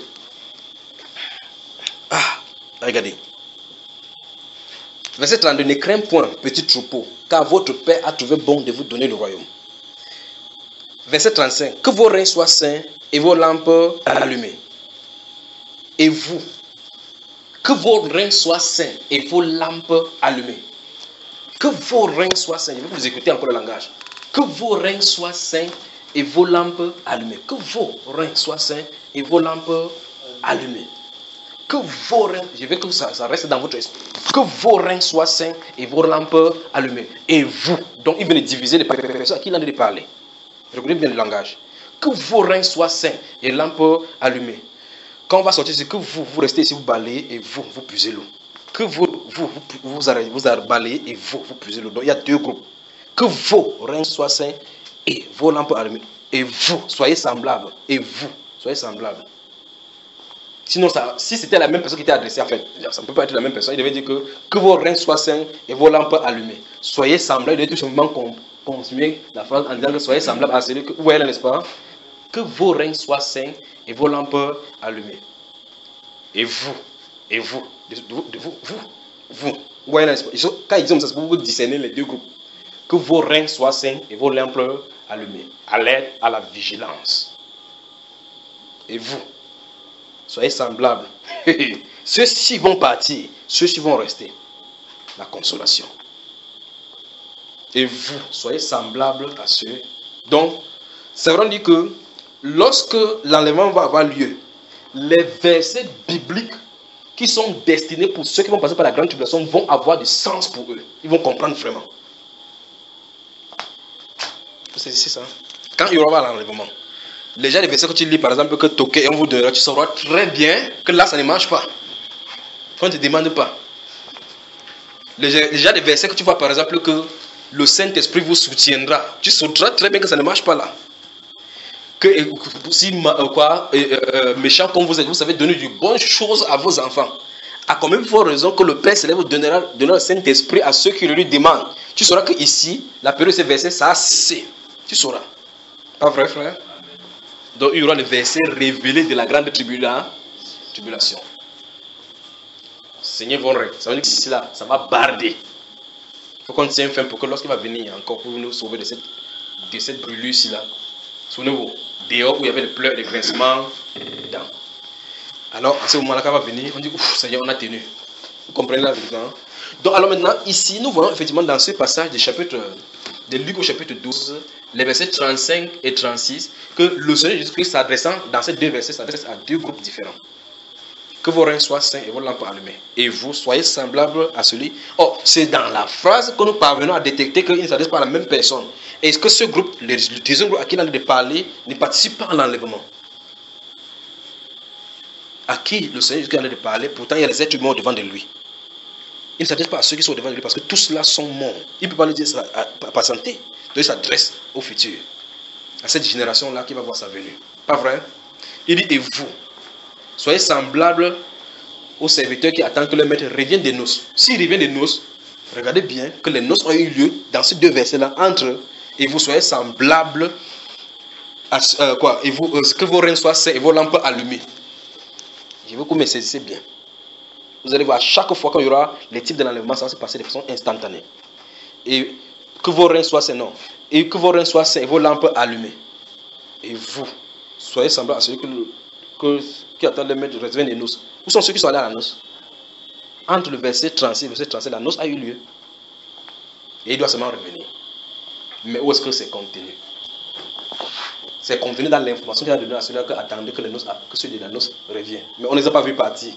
Ah, regardez. Verset trente-deux, ne crains point, petit troupeau, car votre Père a trouvé bon de vous donner le royaume. Verset trente-cinq, que vos reins soient saints et vos lampes allumées. Et vous, que vos reins soient saints et vos lampes allumées. Que vos reins soient saints. Je vais vous écouter encore le langage. Que vos reins soient saints et vos lampes allumées. Que vos reins soient saints et vos lampes allumées. Que vos reins, je veux que ça, ça reste dans votre esprit. Que vos reins soient saints et vos lampes allumées. Et vous, donc il vient de diviser les personnes à qui il en a de parler. Regardez bien le langage. Que vos reins soient saints et lampes allumées. Quand on va sortir, c'est que vous, vous restez ici, vous balayez et vous, vous puisez l'eau. Que vous, vous, vous, vous, arrêtez, vous balayez et vous, vous puisez l'eau. Donc il y a deux groupes. Que vos reins soient saints et vos lampes allumées. Et vous, soyez semblables. Et vous, soyez semblables. Sinon, ça, si c'était la même personne qui était adressée, en fait, ça ne peut pas être la même personne. Il devait dire que, que vos reins soient saints et vos lampes allumées. Soyez semblables. Il devait tout simplement continuer la phrase en disant que soyez semblables à celui que vous voyez là, n'est-ce pas? Que vos reins soient saints et vos lampes allumées. Et vous, et vous, de, de, de vous, vous, vous, vous voyez là, n'est-ce pas? Quand ils disent ça, c'est pour vous discerner les deux groupes. Que vos reins soient saints et vos lampes allumées. À l'aide à la vigilance. Et vous, soyez semblables. Ceux-ci vont partir, ceux-ci vont rester. La consolation. Et vous, soyez semblables à ceux. Donc, c'est vrai, on dit que lorsque l'enlèvement va avoir lieu, les versets bibliques qui sont destinés pour ceux qui vont passer par la grande tribulation vont avoir du sens pour eux. Ils vont comprendre vraiment. C'est ça. Quand il y aura l'enlèvement, les gens, les versets que tu lis, par exemple, que toquer et on vous donnera, tu sauras très bien que là, ça ne marche pas. Qu'on ne te demande pas. Les gens, les versets que tu vois, par exemple, que le Saint-Esprit vous soutiendra, tu sauras très bien que ça ne marche pas là. Que si quoi, euh, méchant comme vous êtes, vous savez donner de bonnes choses à vos enfants. À combien de fois raison que le Père Céleste vous donnera, donnera le Saint-Esprit à ceux qui le lui demandent. Tu sauras que ici, la période de ces versets, ça a cessé. Tu sauras. Pas vrai, frère? Donc il y aura le verset révélé de la grande tribulation. Seigneur von Rey, ça veut dire que ici là, ça va barder. Il faut qu'on tienne fin pour que lorsqu'il va venir encore pour nous sauver de cette, de cette brûlure ici là. Souvenez-vous, dehors où il y avait les pleurs, les grincements, dedans. Alors à ce moment-là, quand il va venir, on dit ouf, Seigneur, on a tenu. Vous comprenez là dedans? Donc alors maintenant, ici, nous voyons effectivement dans ce passage du chapitre de Luc au chapitre douze, les versets trente-cinq et trente-six, que le Seigneur Jésus-Christ s'adressant dans ces deux versets s'adresse à deux groupes différents. Que vos reins soient saints et vos lampes allumées. Et vous soyez semblables à celui. Oh, c'est dans la phrase que nous parvenons à détecter qu'il ne s'adresse pas à la même personne. Est-ce que ce groupe, le deuxième groupe à qui il a de parler, ne participe pas à l'enlèvement? À qui le Seigneur Jésus-Christ a de parler, pourtant il y a des êtres humains devant de lui. Il ne s'adresse pas à ceux qui sont devant de lui parce que tous là sont morts. Il ne peut pas lui dire ça à, à patienter. Donc il s'adresse au futur, à cette génération-là qui va voir sa venue. Pas vrai? Il dit, et vous, soyez semblables aux serviteurs qui attendent que le maître revienne des noces. S'il revient des noces, regardez bien que les noces ont eu lieu dans ces deux versets-là entre eux. Et vous soyez semblables à euh, quoi? Et vous, euh, que vos reins soient saints et vos lampes allumées. Je veux que vous me saisissez bien. Vous allez voir, chaque fois qu'il y aura les types de l'enlèvement, ça va se passer de façon instantanée. Et que vos reins soient saints, non. Et que vos reins soient saints et vos lampes allumées. Et vous, soyez semblables à celui que, que, qui attend le maître de revenir des noces. Où sont ceux qui sont allés à la noce? Entre le verset trente-six et le verset trente-sept, la noce a eu lieu. Et il doit seulement revenir. Mais où est-ce que c'est contenu? C'est contenu dans l'information qu'il a donnée à celui-là qui attendait que, que celui de la noce revienne. Mais on ne les a pas vus partir.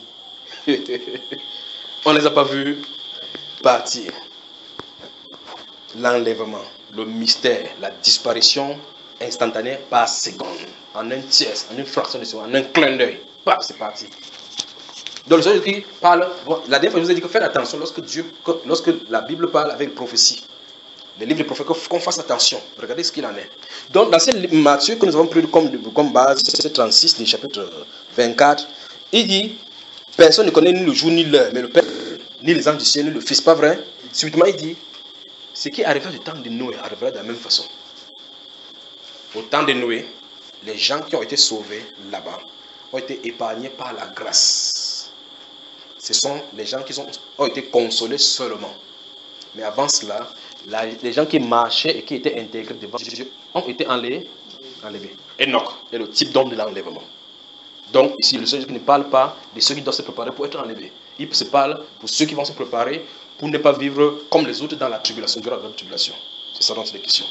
On ne les a pas vus partir. L'enlèvement, le mystère, la disparition instantanée par seconde, en un tiers, en une fraction de seconde, en un clin d'œil. C'est parti. Donc le Seigneur qui parle, bon, la dernière fois je vous ai dit que faites attention lorsque Dieu, que, lorsque la Bible parle avec prophétie. Les livres de prophètes, qu'on fasse attention. Regardez ce qu'il en est. Donc, dans cette Matthieu que nous avons pris comme, comme base, c'est trente-six du chapitre vingt-quatre, il dit, personne ne connaît ni le jour ni l'heure, mais le Père, ni les anges du ciel, ni le Fils. Pas vrai? Subitement, il dit, ce qui arrivera du temps de Noé arrivera de la même façon. Au temps de Noé, les gens qui ont été sauvés là-bas ont été épargnés par la grâce. Ce sont les gens qui sont, ont été consolés seulement. Mais avant cela, la, les gens qui marchaient et qui étaient intégrés devant Dieu ont été enlevés. enlevés. Enoch est le type d'homme de l'enlèvement. Donc ici, le Seigneur ne parle pas de ceux qui doivent se préparer pour être enlevés. Il se parle pour ceux qui vont se préparer pour ne pas vivre comme les autres dans la tribulation, durant la tribulation. C'est ça dont il est question.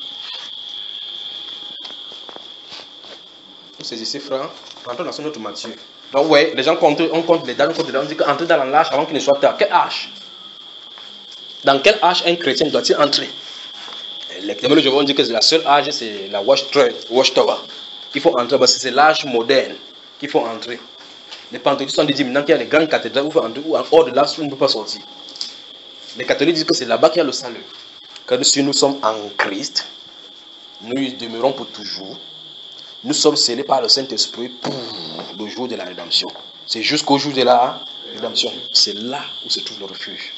Vous saisissez, frère, rentrons dans son autre Matthieu. Donc ouais, les gens comptent, on compte les dates, on compte les dates, on dit qu'entrer dans l'âge avant qu'il ne soit tard. Quel âge? Dans quel âge un chrétien doit-il entrer? Les théologiens vont dire que la seule âge, c'est la watchtower. Il faut entrer, parce que c'est l'âge moderne qu'il faut entrer. Les pentecôtistes ont dit maintenant qu'il y a des grandes cathédrales où il faut entrer, ou en hors de là, on ne peut pas sortir. Les catholiques disent que c'est là-bas qu'il y a le salut. Que si nous sommes en Christ, nous y demeurons pour toujours. Nous sommes scellés par le Saint-Esprit pour le jour de la rédemption. C'est jusqu'au jour de la rédemption. C'est là où se trouve le refuge.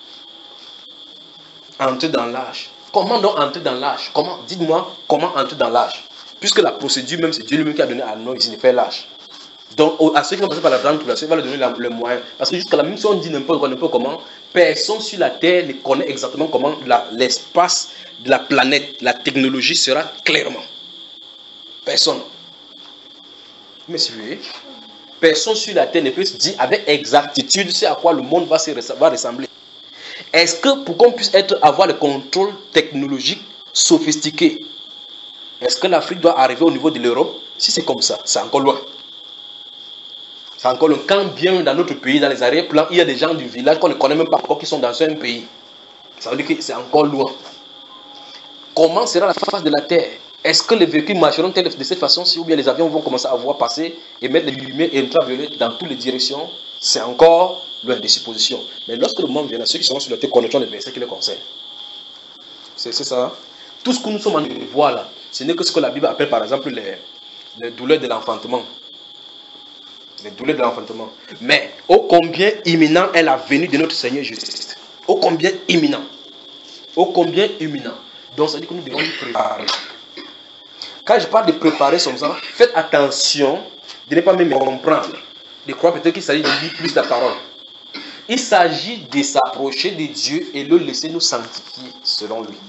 Entrer dans l'âge. Comment donc entrer dans l'âge? Comment? Dites-moi comment entrer dans l'âge. Puisque la procédure même, c'est Dieu lui-même qui a donné à nous ici de faire l'âge. Donc à ceux qui vont passer par la grande tribulation, il va leur donner la, le moyen. Parce que jusqu'à là, même si on dit n'importe quoi, n'importe comment, personne sur la terre ne connaît exactement comment la, l'espace de la planète, la technologie sera clairement. Personne. Vous me suivez? Personne sur la terre ne peut se dire avec exactitude ce à quoi le monde va, se, va ressembler. Est-ce que pour qu'on puisse être, avoir le contrôle technologique sophistiqué, est-ce que l'Afrique doit arriver au niveau de l'Europe? Si c'est comme ça, c'est encore loin. C'est encore loin. Quand bien dans notre pays, dans les arrière-plans, il y a des gens du village qu'on ne connaît même pas encore qui sont dans un pays. Ça veut dire que c'est encore loin. Comment sera la face de la Terre? Est-ce que les véhicules marcheront de cette façon, si ou bien les avions vont commencer à voir passer et mettre des lumières ultraviolettes dans toutes les directions? C'est encore loin des suppositions. Mais lorsque le monde viendra, ceux qui seront sur la terre connaîtront les versets qui les concernent. C'est, c'est ça. Tout ce que nous sommes en train de voir là, ce n'est que ce que la Bible appelle par exemple les, les douleurs de l'enfantement. Les douleurs de l'enfantement. Mais ô combien imminent est la venue de notre Seigneur Jésus-Christ. Ô combien imminent. Ô combien imminent. Donc ça dit que nous devons nous préparer. Quand je parle de préparer comme ça, faites attention de ne pas même comprendre. De croire peut-être qu'il s'agit de lire plus la parole. Il s'agit de s'approcher de Dieu et le laisser nous sanctifier selon lui.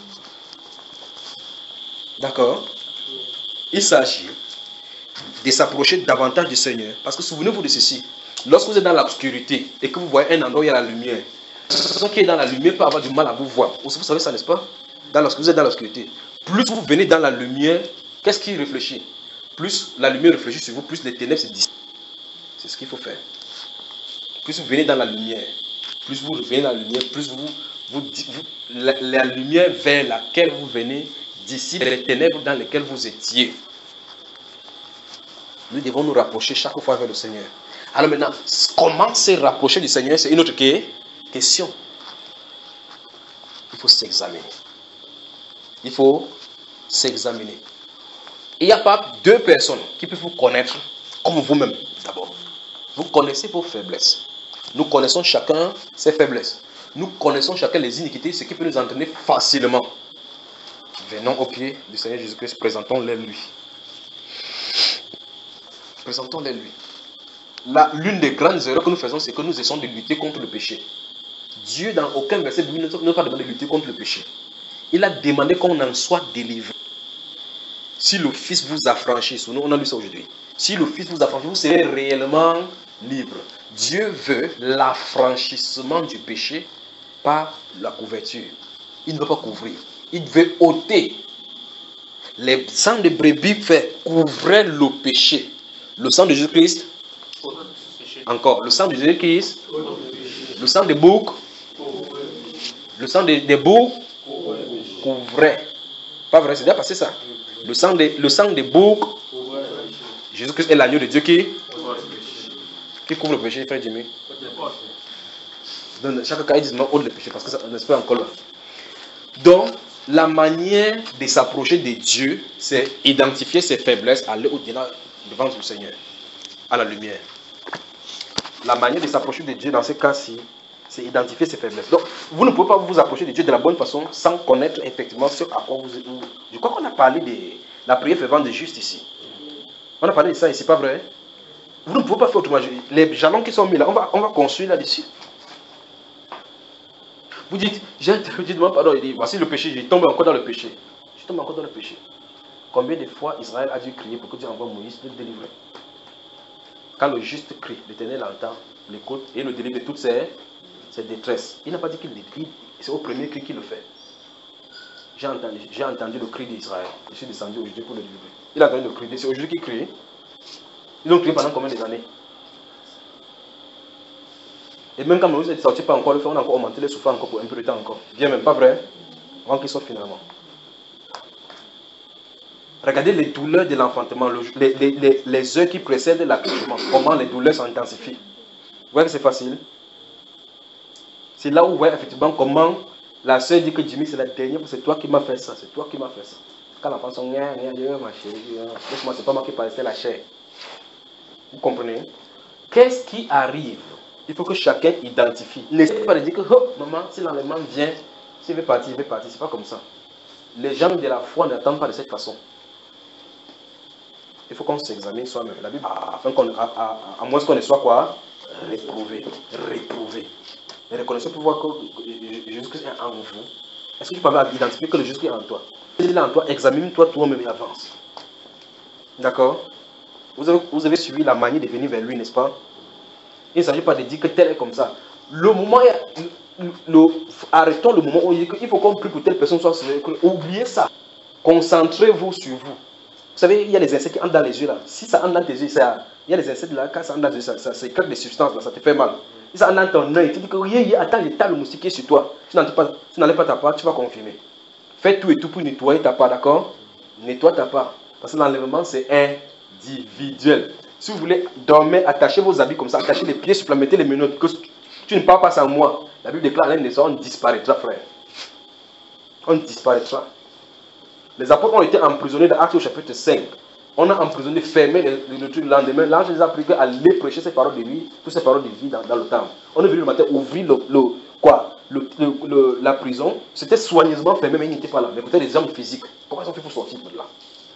D'accord? Il s'agit de s'approcher davantage du Seigneur. Parce que souvenez-vous de ceci. Lorsque vous êtes dans l'obscurité et que vous voyez un endroit où il y a la lumière, la personne qui est dans la lumière peut avoir du mal à vous voir. Vous savez ça, n'est-ce pas? dans lorsque vous êtes dans l'obscurité, plus vous venez dans la lumière, qu'est-ce qui réfléchit? Plus la lumière réfléchit sur vous, plus les ténèbres se dissipent. C'est ce qu'il faut faire. Plus vous venez dans la lumière, plus vous venez dans la lumière, plus vous, vous, vous la, la lumière vers laquelle vous venez dissipe les ténèbres dans lesquelles vous étiez. Nous devons nous rapprocher chaque fois vers le Seigneur. Alors maintenant, comment se rapprocher du Seigneur? C'est une autre question. Il faut s'examiner. Il faut s'examiner. Il n'y a pas deux personnes qui peuvent vous connaître comme vous-même d'abord. Vous connaissez vos faiblesses. Nous connaissons chacun ses faiblesses. Nous connaissons chacun les iniquités, ce qui peut nous entraîner facilement. Venons au pied du Seigneur Jésus-Christ, présentons-les lui. Présentons-les lui. L'une des grandes erreurs que nous faisons, c'est que nous essayons de lutter contre le péché. Dieu, dans aucun verset biblique, ne nous a pas demandé de lutter contre le péché. Il a demandé qu'on en soit délivré. Si le Fils vous affranchit, nous on a lu ça aujourd'hui. Si le Fils vous affranchit, vous serez réellement libre. Dieu veut l'affranchissement du péché par la couverture. Il ne veut pas couvrir. Il veut ôter. Les sangs de brebis fait couvrir le péché. Le sang de Jésus-Christ, encore, le sang de Jésus-Christ, le sang des boucs, le sang des, des boucs couvrait. Pas vrai, c'est déjà passé ça. Le sang des, le sang des boucs, Jésus-Christ est l'agneau de Dieu qui, qui couvre le péché, frère Jimmy. Dans chaque cas, ils disent non, ôte le péché, parce que ça n'est pas encore là. Donc, la manière de s'approcher de Dieu, c'est identifier ses faiblesses, aller au-delà devant le Seigneur, à la lumière. La manière de s'approcher de Dieu dans ce cas-ci, c'est identifier ses faiblesses. Donc, vous ne pouvez pas vous approcher de Dieu de la bonne façon sans connaître effectivement ce à quoi vous êtes. Je crois qu'on a parlé de la prière fervente des justes ici. On a parlé de ça ici, pas vrai? Vous ne pouvez pas faire autrement. Les jalons qui sont mis là, on va, on va construire là-dessus. Vous dites, j'ai demandé pardon, il dit, voici le péché, je tombe encore dans le péché. Je tombe encore dans le péché. Combien de fois Israël a dû crier pour que Dieu envoie Moïse de le délivrer? Quand le juste crie, l'Éternel l'entend, l'écoute et le délivre de toutes ses, ses détresses. Il n'a pas dit qu'il le crie, c'est au premier cri qu'il le fait. J'ai entendu, j'ai entendu le cri d'Israël. Je suis descendu aujourd'hui pour le délivrer. Il a entendu le cri, c'est aujourd'hui qu'il crie. Ils ont crié pendant combien d'années? Et même quand Moïse est sorti, pas encore le fait, on a encore augmenté les souffrances encore pour un peu de temps encore. Bien même, pas vrai? Avant qu'il sorte finalement. Regardez les douleurs de l'enfantement, les, les, les, les heures qui précèdent l'accouchement, comment les douleurs s'intensifient. Vous voyez que c'est facile? C'est là où vous voyez effectivement comment la soeur dit que Jimmy c'est la dernière, c'est toi qui m'as fait ça, c'est toi qui m'as fait ça. Quand l'enfant dit rien, rien, rien, ma chérie, laisse-moi, c'est pas moi qui parle, c'est la chair. Vous comprenez? Qu'est-ce qui arrive? Il faut que chacun identifie. N'essayez pas de dire que, oh, maman, si l'enlèvement vient, s'il veut partir, il veut partir. C'est pas comme ça. Les gens de la foi n'attendent pas de cette façon. Il faut qu'on s'examine soi-même. La Bible, afin qu'on, à, à, à moins qu'on ne soit quoi? Réprouvé. Réprouvé. Mais reconnaissez pour voir que Jésus-Christ est en vous. Est-ce que tu peux identifier que le Jésus-Christ est en toi? Si il est en toi, examine-toi toi-même et avance. D'accord? Vous avez, vous avez suivi la manière de venir vers lui, n'est-ce pas? Il ne s'agit pas de dire que tel est comme ça. Le moment, le, le, arrêtons le moment où il dit qu'il faut qu'on prie pour telle personne soit sauvée. Oubliez ça. Concentrez-vous sur vous. Vous savez, il y a des insectes qui entrent dans les yeux là. Si ça entre dans tes yeux, ça, il y a des insectes là, quand ça entre dans tes yeux, ça, ça sécrète des substances là, ça te fait mal. Si ça entre dans ton œil, tu dis que oui, attends, il y a le moustique qui est sur toi. Tu n'enlèves pas, pas ta part, tu vas confirmer. Fais tout et tout pour nettoyer ta part, d'accord? Nettoie ta part. Parce que l'enlèvement, c'est individuel. Si vous voulez dormir, attachez vos habits comme ça, attachez les pieds, mettez les menottes, que tu ne parles pas sans moi. La Bible déclare l'un des hommes, on disparaîtra, frère. On disparaîtra. Les apôtres ont été emprisonnés dans Actes au chapitre cinq. On a emprisonné, fermé le, le, le lendemain. L'ange les a pris à aller prêcher ces paroles de vie, toutes ces paroles de vie dans, dans le temple. On est venu le matin ouvrir le, le, quoi, le, le, le, la prison. C'était soigneusement fermé, mais ils n'étaient pas là. Mais écoutez, les hommes physiques, comment ils ont fait pour sortir de là?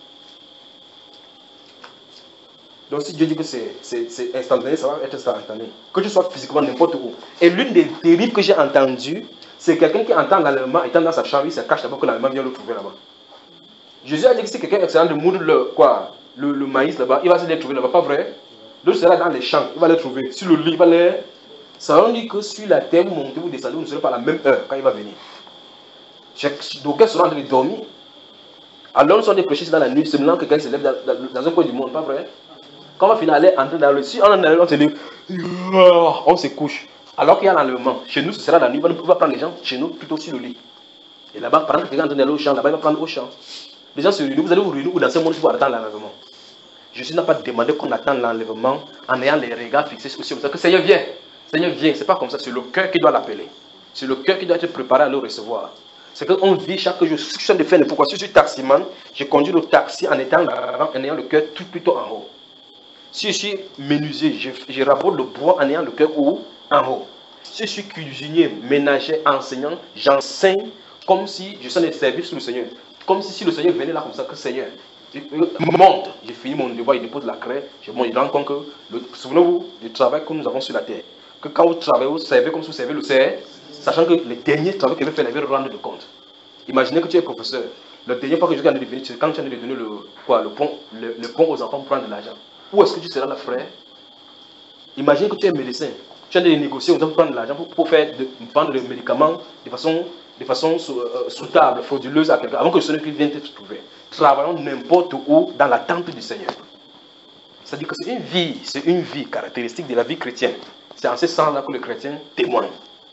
Donc si Dieu dit que c'est instantané, ça va être instantané. Que tu sois physiquement n'importe où. Et l'une des terribles que j'ai entendues, c'est quelqu'un qui entend l'enlèvement, étant dans sa chambre, il se cache d'abord que l'enlèvement vient le trouver là-bas. Jésus a dit que si quelqu'un est excellent de moudre le, quoi, le, le maïs là-bas, il va se les trouver là-bas, pas vrai? L'autre sera dans les champs, il va les trouver. Sur le lit, il va les... Ça veut dire que sur la terre, vous montez, vous descendez, vous ne serez pas à la même heure quand il va venir. D'aucuns seront en train de dormir. Alors nous sommes des prêcheurs dans la nuit, c'est maintenant que quelqu'un se lève dans, dans, dans un coin du monde, pas vrai? Quand on va finir aller entrer dans le... Si on est on se lève, on se couche. Alors qu'il y a l'enlèvement. Chez nous, ce sera la nuit, on va prendre les gens chez nous plutôt sur le lit. Et là-bas, par exemple, quelqu'un est en train d'aller au champ, là-bas, il va prendre au champ. Les gens se réunissent, vous allez vous réunir ou dans ce monde pour attendre l'enlèvement. Jésus n'a pas demandé qu'on attende l'enlèvement en ayant les regards fixés sur ça. Que Seigneur, viens. Seigneur, viens. C'est pas comme ça. C'est le cœur qui doit l'appeler. C'est le cœur qui doit être préparé à le recevoir. C'est qu'on vit chaque jour. Je suis en train de faire le pourquoi. Si je suis taximan, je conduis le taxi en étant en ayant le cœur tout plutôt en haut. Si je suis menuisier, je, je rapporte le bois en ayant le cœur où? En haut. Si je suis cuisinier, ménager, enseignant, j'enseigne comme si je suis en service sous le Seigneur. Comme si, si le Seigneur venait là comme ça, que Seigneur, monte, j'ai fini mon devoir, il dépose la craie, je monte, il rend compte que, le, souvenez-vous du travail que nous avons sur la terre, que quand vous travaillez, vous servez comme si vous servez le Seigneur, sachant que les derniers travaux que vous faites, vous rendre de compte. Imaginez que tu es professeur, le dernier fois que je viens de devenir, c'est quand tu viens de donner le, quoi, le, pont, le, le pont aux enfants pour prendre de l'argent. Où est-ce que tu seras là, frère? Imagine que tu es médecin, tu viens de négocier aux enfants pour prendre de l'argent pour, pour faire de, vendre des médicaments de façon, de façon sou, euh, soutenable, frauduleuse à quelqu'un, avant que le Seigneur vienne te trouver. Travaillons n'importe où dans la tente du Seigneur. C'est-à-dire que c'est une vie, c'est une vie caractéristique de la vie chrétienne. C'est en ce sens-là que le chrétien témoigne.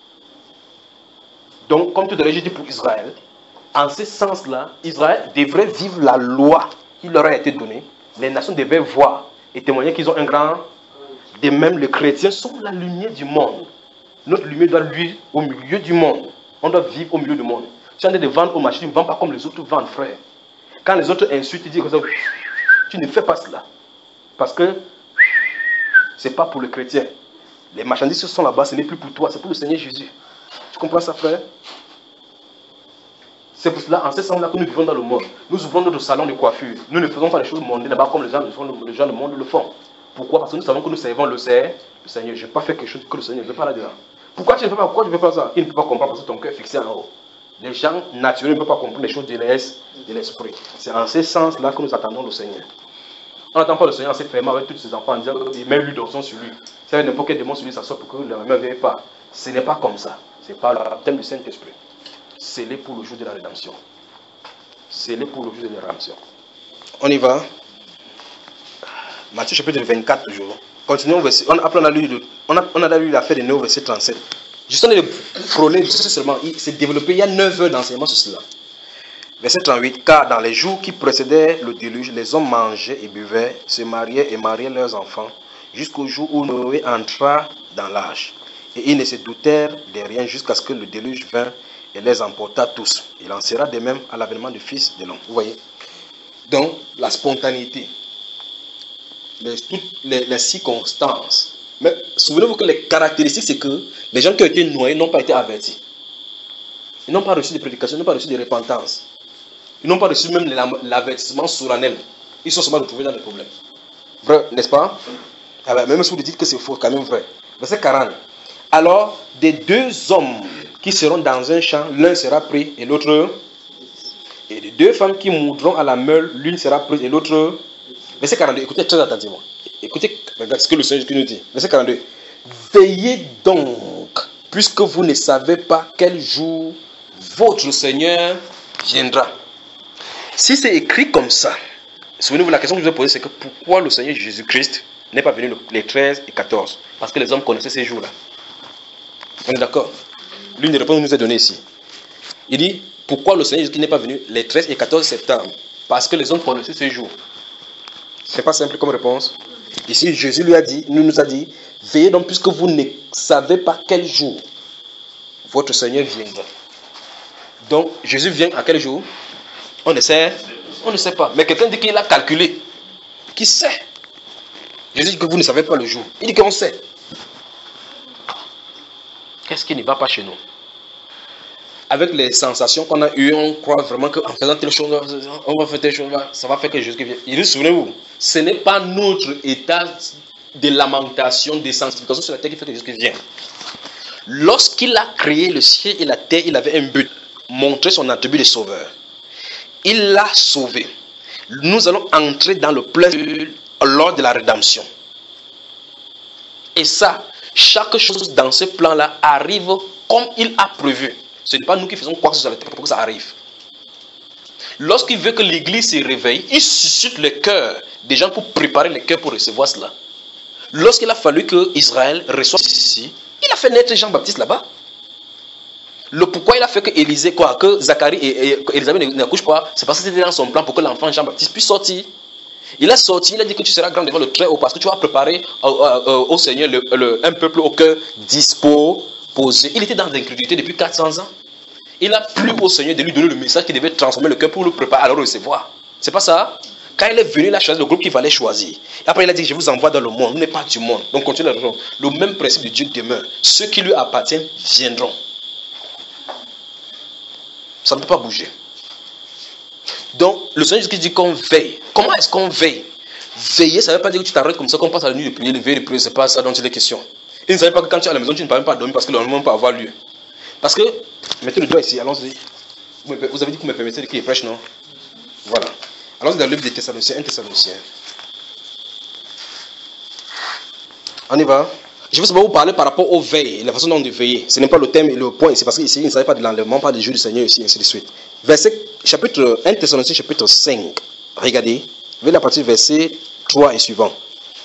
Donc, comme tout à l'heure, j'ai dit pour Israël, en ce sens-là, Israël devrait vivre la loi qui leur a été donnée. Les nations devaient voir et témoigner qu'ils ont un grand... De même, les chrétiens sont la lumière du monde. Notre lumière doit luire au milieu du monde. On doit vivre au milieu du monde. Tu es en train de vendre aux machines, ne vends pas comme les autres vendent, frère. Quand les autres insultent, ils disent que ça, tu ne fais pas cela. Parce que ce n'est pas pour le chrétien. Les marchandises qui sont là-bas, ce n'est plus pour toi, c'est pour le Seigneur Jésus. Tu comprends ça, frère? C'est pour cela, en ce sens-là, que nous vivons dans le monde. Nous ouvrons notre salon de coiffure. Nous ne faisons pas les choses mondaines là-bas comme les gens, les gens du monde le font. Pourquoi? Parce que nous savons que nous servons le Seigneur. Je ne vais pas faire quelque chose que le Seigneur ne veut pas là-dedans. Pourquoi tu ne fais pas? Pourquoi tu ne fais pas ça? Il ne peut pas comprendre parce que ton cœur est fixé en haut. Les gens naturels ne peuvent pas comprendre les choses de l'esprit. C'est en ce sens-là que nous attendons le Seigneur. On n'attend pas le Seigneur en se fermant avec tous ses enfants en disant qu'il met lui d'orson sur lui. Ça veut n'importe quel démon sur lui, ça sort pour que la main ne vienne pas. Ce n'est pas comme ça. Ce n'est pas le baptême du Saint-Esprit. C'est là pour le jour de la rédemption. C'est là pour le jour de la rédemption. On y va. Matthieu chapitre vingt-quatre toujours. Continuons au verset. On, après on a lu, le, on a, on a lu l'affaire de Noé au verset trente-sept. Juste en train de frôler, seulement, il s'est développé, il y a neuf heures d'enseignement sur cela. Verset trente-huit. Car dans les jours qui précédaient le déluge, les hommes mangeaient et buvaient, se mariaient et mariaient leurs enfants, jusqu'au jour où Noé entra dans l'âge. Et ils ne se doutèrent de rien jusqu'à ce que le déluge vint et les emporta tous. Il en sera de même à l'avènement du Fils de l'homme. Vous voyez? Donc, la spontanéité. Les, toutes les, les circonstances. Mais souvenez-vous que les caractéristiques, c'est que les gens qui ont été noyés n'ont pas été avertis. Ils n'ont pas reçu de prédication, ils n'ont pas reçu de repentance. Ils n'ont pas reçu même l'avertissement solennel. Ils sont seulement retrouvés dans les problèmes. Vrai, n'est-ce pas? Alors, même si vous dites que c'est faux, quand même vrai. Verset quarante. Alors, des deux hommes qui seront dans un champ, l'un sera pris et l'autre. Et des deux femmes qui moudront à la meule, l'une sera prise et l'autre. Verset quarante-deux, écoutez très attentivement. Écoutez ce que le Seigneur nous dit. Verset quarante-deux. Veillez donc, puisque vous ne savez pas quel jour votre Seigneur viendra. Si c'est écrit comme ça, souvenez-vous, la question que je vous ai posée, c'est que pourquoi le Seigneur Jésus-Christ n'est pas venu les treize et quatorze? Parce que les hommes connaissaient ces jours-là. On est d'accord? L'une des réponses nous est donnée ici. Il dit, pourquoi le Seigneur Jésus-Christ n'est pas venu les treize et quatorze septembre? Parce que les hommes connaissaient ces jours. Ce n'est pas simple comme réponse. Ici, Jésus lui a dit, nous nous a dit, veillez donc puisque vous ne savez pas quel jour votre Seigneur viendra. Donc, Jésus vient à quel jour? On ne sait, on ne sait pas. Mais quelqu'un dit qu'il a calculé. Qui sait? Jésus dit que vous ne savez pas le jour. Il dit qu'on sait. Qu'est-ce qui ne va pas chez nous? Avec les sensations qu'on a eues, on croit vraiment qu'en faisant telle chose, on va faire telle chose, ça va faire que Jésus vienne. Il dit, souvenez-vous, ce n'est pas notre état de lamentation, de sanctification sur la terre qui fait que Jésus vient. Lorsqu'il a créé le ciel et la terre, il avait un but, montrer son attribut de sauveur. Il l'a sauvé. Nous allons entrer dans le plein lors de la rédemption. Et ça, chaque chose dans ce plan-là arrive comme il a prévu. Ce n'est pas nous qui faisons quoi que ce soit pour que ça arrive. Lorsqu'il veut que l'église se réveille, il suscite le cœur des gens pour préparer le cœur pour recevoir cela. Lorsqu'il a fallu que Israël reçoive ici, il a fait naître Jean-Baptiste là-bas. Le pourquoi il a fait que Élisée, quoi, que Zacharie et, et Élisabeth n'accouchent pas, c'est parce que c'était dans son plan pour que l'enfant Jean-Baptiste puisse sortir. Il a sorti, il a dit que tu seras grand devant le Très-Haut parce que tu vas préparer au, au, au Seigneur le, le, un peuple au cœur disposé. Il était dans l'incrédulité depuis quatre cents ans. Il a plu au Seigneur de lui donner le message qui devait transformer le cœur pour le préparer à le recevoir. C'est pas ça? Quand il est venu, il a choisi le groupe qu'il fallait choisir. Et après, il a dit, je vous envoie dans le monde. Vous n'êtes pas du monde. Donc, continue la raison. Le même principe de Dieu demeure. Ceux qui lui appartiennent viendront. Ça ne peut pas bouger. Donc, le Seigneur Jésus dit qu'on veille. Comment est-ce qu'on veille? Veiller, ça ne veut pas dire que tu t'arrêtes comme ça, qu'on passe à la nuit de prier, de veiller, de prier. Ce n'est pas ça dont il est question. Il ne savait pas que quand tu es à la maison, tu ne peux même pas dormir parce que le lendemain peut avoir lieu. Parce que, mettez le doigt ici, allons-y. Vous avez dit que vous me permettez de qu'il prêche, non? Voilà. Allons-y dans le livre des Thessaloniciens, un Thessalonicien. On y va. Je veux savoir vous parler par rapport au veille, la façon dont de veiller. Ce n'est pas le thème et le point ici, parce qu'ici, il ne savait pas de l'enlèvement, pas du jour du Seigneur ici, ainsi de suite. Verset, chapitre un Thessaloniciens, chapitre cinq. Regardez. Venez à partir du verset trois et suivant.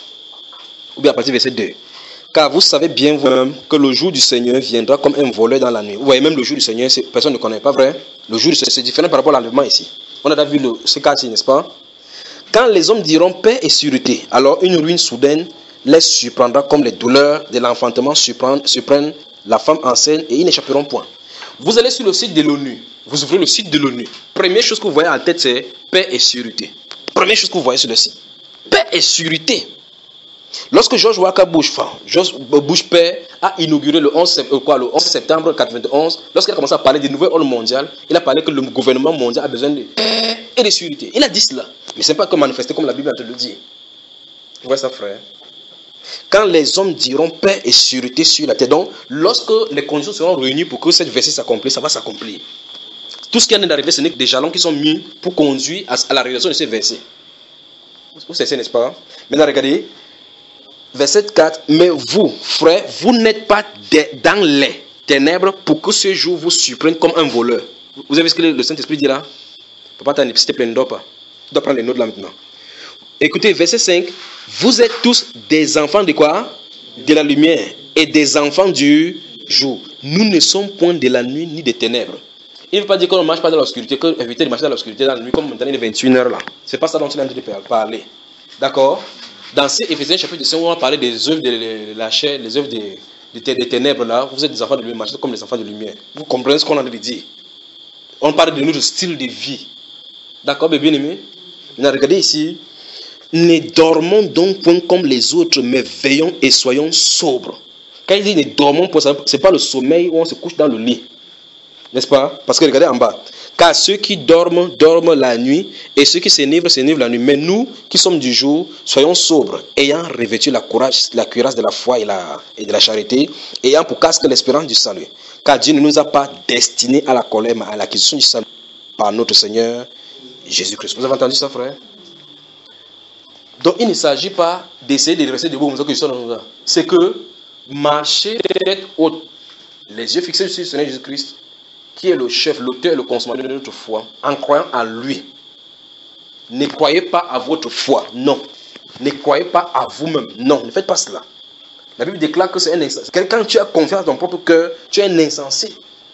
Ou bien à partir du verset deux. Car vous savez bien vous-même que le jour du Seigneur viendra comme un voleur dans la nuit. Vous voyez, même le jour du Seigneur, personne ne connaît, pas vrai? Le jour du Seigneur, c'est différent par rapport à l'enlèvement ici. On a déjà vu le, ce cas-ci, n'est-ce pas? Quand les hommes diront paix et sûreté, alors une ruine soudaine les surprendra comme les douleurs de l'enfantement surprennent, surprennent la femme enceinte et ils n'échapperont point. Vous allez sur le site de l'ONU, vous ouvrez le site de l'ONU. Première chose que vous voyez en tête, c'est paix et sûreté. Première chose que vous voyez sur le site. Paix et sûreté. Lorsque George Walker Bush, enfin, George Bush père, a inauguré le onze, euh, quoi, le onze septembre mille neuf cent quatre-vingt-onze, lorsqu'il a commencé à parler du nouvel ordre mondial, il a parlé que le gouvernement mondial a besoin de paix et de sûreté. Il a dit cela. Mais ce n'est pas que manifester comme la Bible te le dit. Vous voyez ça, frère? Quand les hommes diront paix et sûreté sur la terre, donc lorsque les conditions seront réunies pour que cette verset s'accomplisse, ça va s'accomplir. Tout ce qui est d'arriver, ce n'est que des jalons qui sont mis pour conduire à, à la réalisation de ces versets. Vous savez, n'est-ce pas? Maintenant, regardez. Verset quatre. Mais vous, frères, vous n'êtes pas de, dans les ténèbres pour que ce jour vous surprenne comme un voleur. Vous avez vu ce que le Saint-Esprit dit là? Papa, t'as une s'il te plaît, ne dors pas. Tu dois prendre les notes là maintenant. Écoutez, verset cinq. Vous êtes tous des enfants de quoi? De la lumière et des enfants du jour. Nous ne sommes point de la nuit ni des ténèbres. Il ne veut pas dire qu'on ne marche pas dans l'obscurité, qu'on évite de marcher dans l'obscurité dans la nuit, comme maintenant il est vingt et une heures là. Ce n'est pas ça dont il est en train de parler. D'accord? Dans ces Éphésiens chapitre cinq, on va parler des œuvres de la chair, les œuvres des, des, des ténèbres là. Vous êtes des enfants de lumière, marchez comme les enfants de lumière. Vous comprenez ce qu'on a envie de dire? On parle de notre style de vie. D'accord, bien aimé? Maintenant, regardez ici. Ne dormons donc point comme les autres, mais veillons et soyons sobres. Quand il dit ne dormons point, ce n'est pas le sommeil où on se couche dans le lit. N'est-ce pas? Parce que regardez en bas. Car ceux qui dorment, dorment la nuit, et ceux qui s'enivrent, s'enivrent la nuit. Mais nous, qui sommes du jour, soyons sobres, ayant revêtu la, courage, la cuirasse de la foi et, la, et de la charité, ayant pour casque l'espérance du salut. Car Dieu ne nous a pas destinés à la colère, mais à l'acquisition du salut par notre Seigneur Jésus-Christ. Vous avez entendu ça, frère? Donc, il ne s'agit pas d'essayer de rester debout comme ça. C'est que marcher tête haute, les yeux fixés sur le Seigneur Jésus-Christ, qui est le chef, l'auteur et le consommateur de notre foi, en croyant à lui. Ne croyez pas à votre foi, non. Ne croyez pas à vous-même, non. Ne faites pas cela. La Bible déclare que c'est un insensé. Quand tu as confiance dans ton propre cœur, tu es un insensé.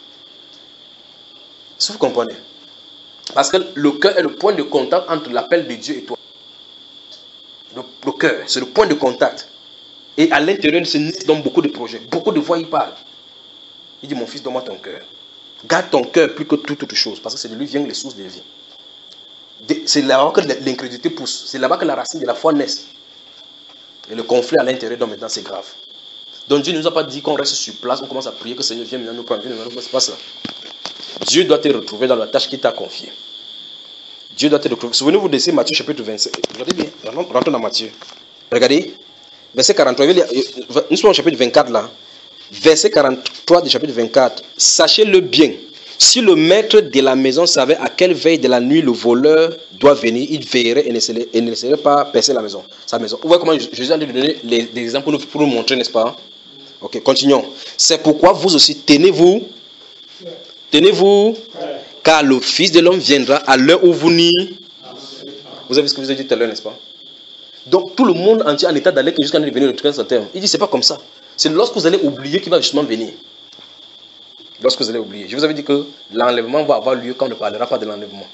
Si vous comprenez. Parce que le cœur est le point de contact entre l'appel de Dieu et toi. Le, le cœur, c'est le point de contact. Et à l'intérieur de ce nid, il donne beaucoup de projets. Beaucoup de voix, il parle. Il dit, mon fils, donne-moi ton cœur. Garde ton cœur plus que toute autre chose, parce que c'est de lui viennent les sources de vie. C'est là-bas que l'incrédulité pousse. C'est là-bas que la racine de la foi naît. Et le conflit à l'intérieur, donc maintenant, c'est grave. Donc Dieu ne nous a pas dit qu'on reste sur place, on commence à prier que le Seigneur vienne maintenant nous prendre. C'est pas ça. Dieu doit te retrouver dans la tâche qu'il t'a confiée. Dieu doit te retrouver. Souvenez-vous de Matthieu chapitre vingt-sept. Regardez bien, rentrons dans Matthieu. Regardez, verset quarante-trois. Nous sommes au chapitre vingt-quatre là. Verset quarante-trois du chapitre vingt-quatre. Sachez-le bien. Si le maître de la maison savait à quelle veille de la nuit le voleur doit venir, il veillerait et ne laisserait, et ne laisserait pas percer la maison, sa maison. Vous voyez comment Jésus a donné les, les exemples pour nous, pour nous montrer, n'est-ce pas? Ok, continuons. C'est pourquoi vous aussi, tenez-vous Tenez-vous, car le Fils de l'homme viendra à l'heure où vous n'y... Vous avez vu ce que je vous ai dit tout à l'heure, n'est-ce pas? Donc tout le monde entier en état d'aller jusqu'à venir le treize terme. Il dit c'est pas comme ça. C'est lorsque vous allez oublier qu'il va justement venir. Lorsque vous allez oublier. Je vous avais dit que l'enlèvement va avoir lieu quand on ne parlera pas de l'enlèvement.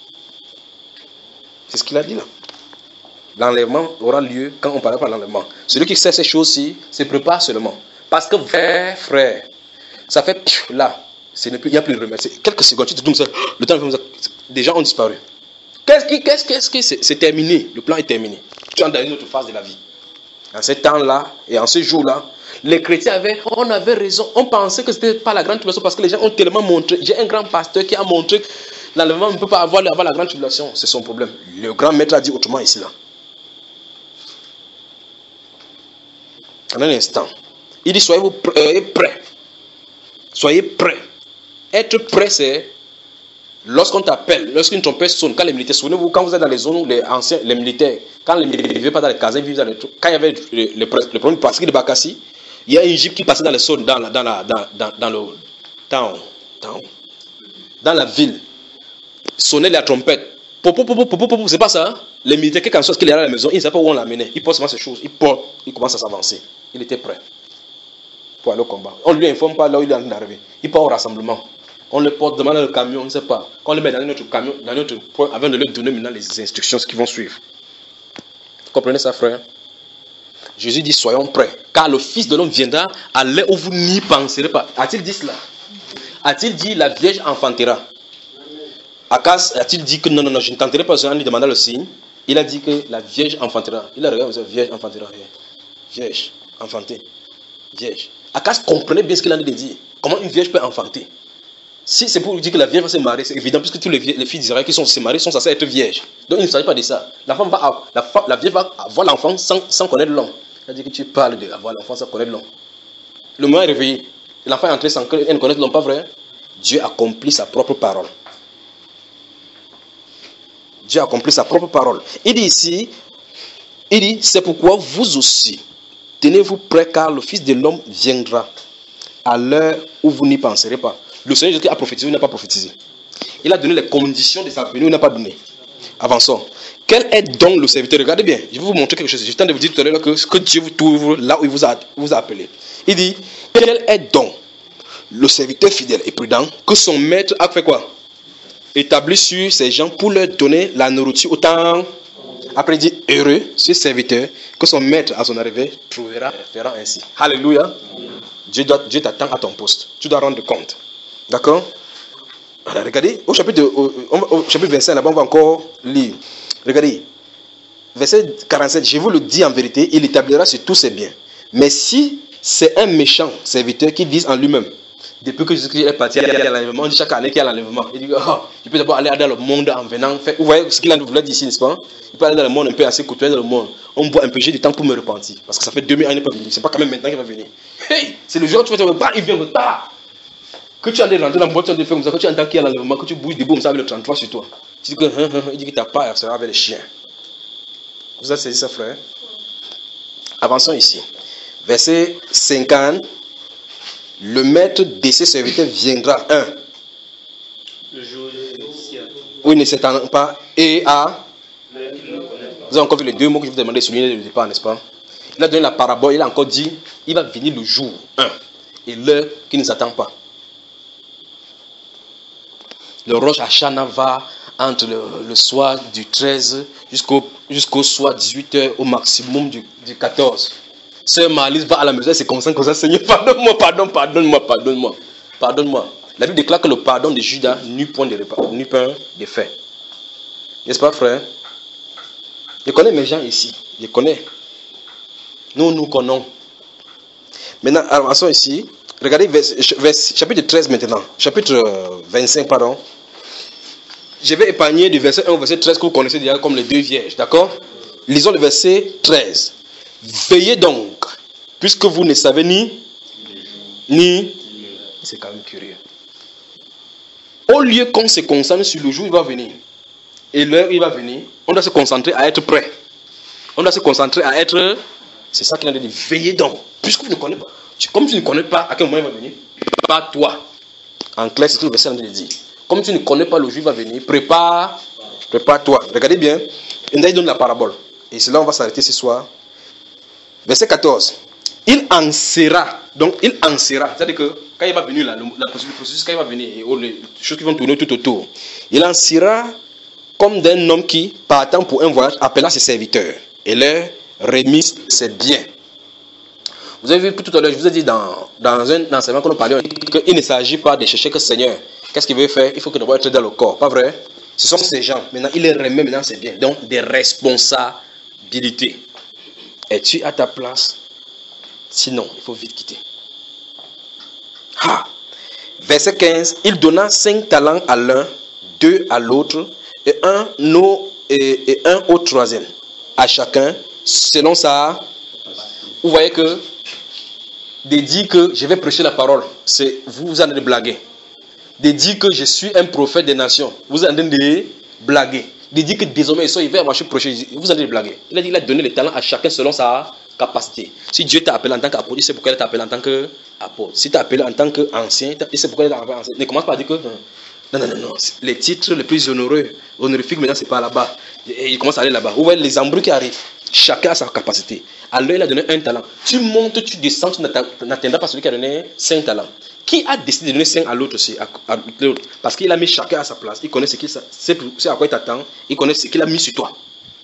C'est ce qu'il a dit là. L'enlèvement aura lieu quand on ne parlera pas de l'enlèvement. Celui qui sait ces choses-ci se prépare seulement. Parce que frère, frère, ça fait pff, là, il n'y a plus de remède. Quelques secondes, tu te dis ça, le temps, des gens ont disparu. Qu'est-ce qui, qu'est-ce, qu'est-ce qui, c'est, c'est terminé. Le plan est terminé. Tu entres dans une autre phase de la vie. En ce temps-là et en ce jour-là, les chrétiens avaient, on avait raison. On pensait que ce n'était pas la grande tribulation parce que les gens ont tellement montré. J'ai un grand pasteur qui a montré que l'enlèvement ne peut pas avoir, avoir la grande tribulation. C'est son problème. Le grand maître a dit autrement ici là. En un instant, il dit soyez-vous prêts. Soyez prêts. Être prêt, c'est lorsqu'on t'appelle, lorsqu'une trompette sonne, quand les militaires, souvenez-vous, quand vous êtes dans les zones où les anciens, les militaires, quand les militaires ne vivaient pas dans les casernes, ils vivaient dans les trucs, quand il y avait le, le, le premier passager de Bakassi, il y a une jeep qui passait dans les zones, dans la, dans la, dans, dans, dans le town, town, dans la ville, sonnait la trompette. Popo, popo, popo, popo, c'est pas ça. Hein? Les militaires, quelque chose qu'il y a à la maison, ils ne savent pas où on l'amenait. Ils portent seulement ces choses, ils portent, ils commencent à s'avancer. Il était prêt pour aller au combat. On ne lui informe pas là où il est en train d'arriver. Il part au rassemblement. On le porte devant le camion, on ne sait pas. Quand on le met dans notre camion, dans notre point, avant de lui donner maintenant les instructions qui vont suivre. Vous comprenez ça, frère? Jésus dit, soyons prêts, car le Fils de l'homme viendra à l'heure où vous n'y penserez pas. A-t-il dit cela? A-t-il dit, la Vierge enfantera? Akas a-t-il dit que non, non, non, je ne tenterai pas en lui demandant le signe? Il a dit que la Vierge enfantera. Il a regardé, Vierge enfantera. Vierge, enfantée. Vierge. Akas comprenait bien ce qu'il a dit. Comment une vierge peut enfanter? Si c'est pour lui dire que la vierge va se marier, c'est évident, puisque tous les, les filles d'Israël qui sont se marier sont censés être vierges. Donc il ne s'agit pas de ça. La, femme va, la, femme, la vierge va avoir l'enfant sans, sans connaître l'homme. C'est-à-dire que tu parles d'avoir l'enfant sans connaître l'homme. Le moment est réveillé. L'enfant est entré sans qu'elle ne connaisse l'homme, pas vrai? Dieu accomplit sa propre parole. Dieu accomplit sa propre parole. Il dit ici, il dit, c'est pourquoi vous aussi, tenez-vous prêts car le Fils de l'homme viendra à l'heure où vous n'y penserez pas. Le Seigneur Jésus a prophétisé ou n'a pas prophétisé? Il a donné les conditions de sa venue ou n'a pas donné? Avançons. Quel est donc le serviteur? Regardez bien, je vais vous montrer quelque chose. Je viens de vous dire tout à l'heure que, que Dieu vous trouve là où il vous a, vous a appelé. Il dit, quel est donc le serviteur fidèle et prudent que son maître a fait quoi? Établi sur ces gens pour leur donner la nourriture au temps. Après il dit, heureux ce serviteur que son maître à son arrivée trouvera, fera ainsi. Alléluia. Dieu, doit, Dieu t'attend à ton poste. Tu dois rendre compte. D'accord? Alors, regardez, au chapitre, au, au chapitre vingt-cinq, là-bas, on va encore lire. Regardez, verset quarante-sept, je vous le dis en vérité, il établira sur tous ses biens. Mais si c'est un méchant serviteur qui dit en lui-même, depuis que Jésus est parti, il y a l'enlèvement, on dit chaque année qu'il y a l'enlèvement. Il dit, oh, je peux d'abord aller dans le monde en venant. Fait, vous voyez ce qu'il a voulu dire ici, n'est-ce pas? Il peut aller dans le monde un peu assez côtoyer dans le monde. On boit un peu, j'ai du temps pour me repentir. Parce que ça fait deux mille ans qu'il n'est pas venu. C'est pas quand même maintenant qu'il va venir. Hey, c'est le jour où tu vas te dire, il vient, bah! Que tu as des rentrer dans le boîte, tu as des faire comme ça, que tu entends qu'il y a l'enlèvement, que tu bouges des bouts, ça avec le trente-trois sur toi. Tu dis que, hein, hein, il dit que ta part sera avec les chiens. Vous avez saisi ça, frère? Avançons ici. Verset cinquante. Le maître de ses serviteurs viendra, un. Le jour Oui, ne s'étend pas. Et à. Vous avez encore vu les deux mots que je vous demandais de souligner le départ, n'est-ce pas? Il a donné la parabole, il a encore dit, il va venir le jour, un. Et l'heure qui ne s'attend pas. Le Rosh Hashanah va entre le, le soir du treize jusqu'au jusqu'au soir dix-huit heures au maximum du, du quatorze. Sœur Marlise va à la maison, c'est comme ça, comme ça, Seigneur, pardonne-moi, pardonne, pardonne-moi, pardonne-moi, pardonne-moi. La Bible déclare que le pardon de Judas n'eut point de repas, n'eut point de fait. N'est-ce pas, frère? Je connais mes gens ici, je connais. Nous, nous connaissons. Maintenant, avançons ici. Regardez, vers, vers, chapitre treize maintenant, chapitre vingt-cinq, pardon. Je vais épargner du verset un au verset treize que vous connaissez déjà comme les deux vierges, d'accord? Lisons le verset treize. Veillez donc, puisque vous ne savez ni, ni, c'est quand même curieux. Au lieu qu'on se concentre sur le jour où il va venir, et l'heure où il va venir, on doit se concentrer à être prêt. On doit se concentrer à être, c'est ça qu'il a dit, veillez donc, puisque vous ne connaissez pas. Comme tu ne connais pas à quel moment il va venir, pas toi. En clair, c'est ce que le verset est en train de dire. Comme tu ne connais pas le jour qui va venir, prépare, prépare-toi. Regardez bien. Il donne la parabole. Et c'est là on va s'arrêter ce soir. Verset quatorze. Il en sera. Donc, il en sera. C'est-à-dire que quand il va venir, là, le, la processus, quand il va venir, et oh, les choses qui vont tourner tout autour, il en sera comme d'un homme qui, partant pour un voyage, appela ses serviteurs et leur remise ses biens. Vous avez vu tout à l'heure, je vous ai dit dans, dans un enseignement qu'on a parlé, qu'il ne s'agit pas de chercher que Seigneur. Qu'est-ce qu'il veut faire? Il faut que d'abord être dans le corps. Pas vrai? Ce sont ces gens. Maintenant, il les remet maintenant ses biens. Donc, des responsabilités. Es-tu à ta place? Sinon, il faut vite quitter. Ah. Verset quinze. Il donna cinq talents à l'un, deux à l'autre, et un au, et, et un au troisième. À chacun, selon ça. Vous voyez que de dire que je vais prêcher la parole, c'est vous, vous en train de blaguer. De dire que je suis un prophète des nations, vous en train de blaguer. De dire que désormais il va marcher prêcher, vous en train de blaguer. Il a dit qu'il a donné les talents à chacun selon sa capacité. Si Dieu t'a appelé en tant qu'apôtre, il sait pourquoi il t'a appelé en tant qu'apôtre. Si t'a appelé en tant qu'ancien, il sait pourquoi il t'a appelé ancien. Ne commence pas à dire que non, non, non, non. Les titres les plus honoreux, honorifiques, maintenant c'est pas là-bas. Et il commence à aller là-bas. Vous voyez les embrouilles qui arrivent. Chacun a sa capacité. Alors il a donné un talent. Tu montes, tu descends, tu n'atteindras pas celui qui a donné cinq talents. Qui a décidé de donner cinq à l'autre aussi, à, à l'autre? Parce qu'il a mis chacun à sa place. Il connaît ce qu'il c'est à quoi il t'attend. Il connaît ce qu'il a mis sur toi.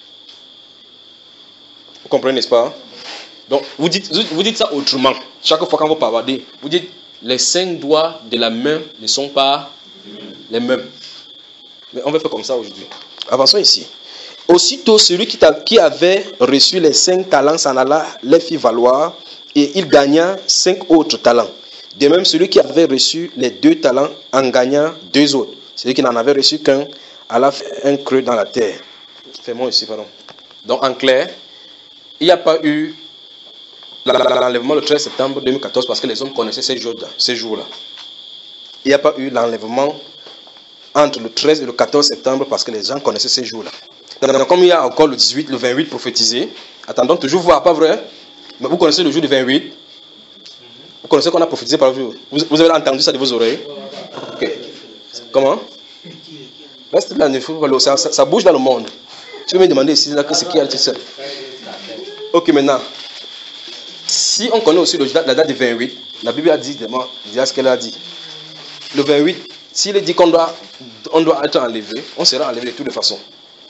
Vous comprenez, n'est-ce pas? Donc, vous dites, vous dites ça autrement. Chaque fois quand vous parlez, vous dites les cinq doigts de la main ne sont pas les mêmes. Mais on va faire comme ça aujourd'hui. Avançons ici. Aussitôt, celui qui, qui avait reçu les cinq talents s'en alla, les fit valoir, et il gagna cinq autres talents. De même, celui qui avait reçu les deux talents en gagna deux autres. Celui qui n'en avait reçu qu'un alla faire un creux dans la terre. Fais-moi ici, pardon. Donc, en clair, il n'y a pas eu l'enlèvement le treize septembre deux mille quatorze parce que les hommes connaissaient ces jours-là. Ces jours-là. Il n'y a pas eu l'enlèvement entre le treize et le quatorze septembre parce que les gens connaissaient ces jours-là. Donc, comme il y a encore le dix-huit, le vingt-huit prophétisé, attendons toujours voir, pas vrai? Mais vous connaissez le jour du vingt-huit? Vous connaissez qu'on a prophétisé par vous? Vous avez entendu ça de vos oreilles? Ok. Comment? Reste là, ça, ça, ça bouge dans le monde. Tu peux me demander ici, là, que c'est qui a dit ça? Ok, maintenant. Si on connaît aussi le, la date du vingt-huit, la Bible a dit, dit ce qu'elle a dit. Le vingt-huit, s'il est dit qu'on doit, on doit être enlevé, on sera enlevé de toutes les façons.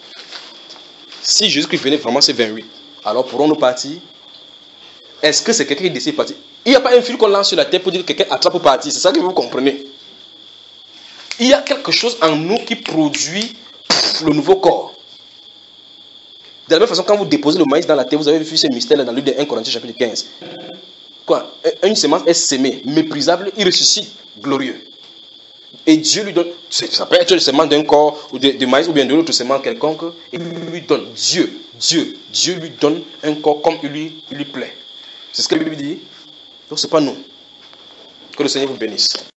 Si Jésus-Christ venait vraiment c'est vingt-huit, alors pourrons-nous partir? Est-ce que c'est quelqu'un qui décide de partir? Il n'y a pas un fil qu'on lance sur la terre pour dire que quelqu'un attrape pour partir. C'est ça que vous comprenez. Il y a quelque chose en nous qui produit le nouveau corps. De la même façon, quand vous déposez le maïs dans la terre, vous avez vu ce mystère dans le livre de un Corinthiens chapitre quinze. Quoi? Une semence est semée, méprisable, il ressuscite, glorieux. Et Dieu lui donne, ça peut être le semence d'un corps ou de, de maïs ou bien de l'autre semence quelconque, et il lui donne, Dieu, Dieu, Dieu lui donne un corps comme il lui, il lui plaît. C'est ce que la Bible dit. Donc ce n'est pas nous. Que le Seigneur vous bénisse.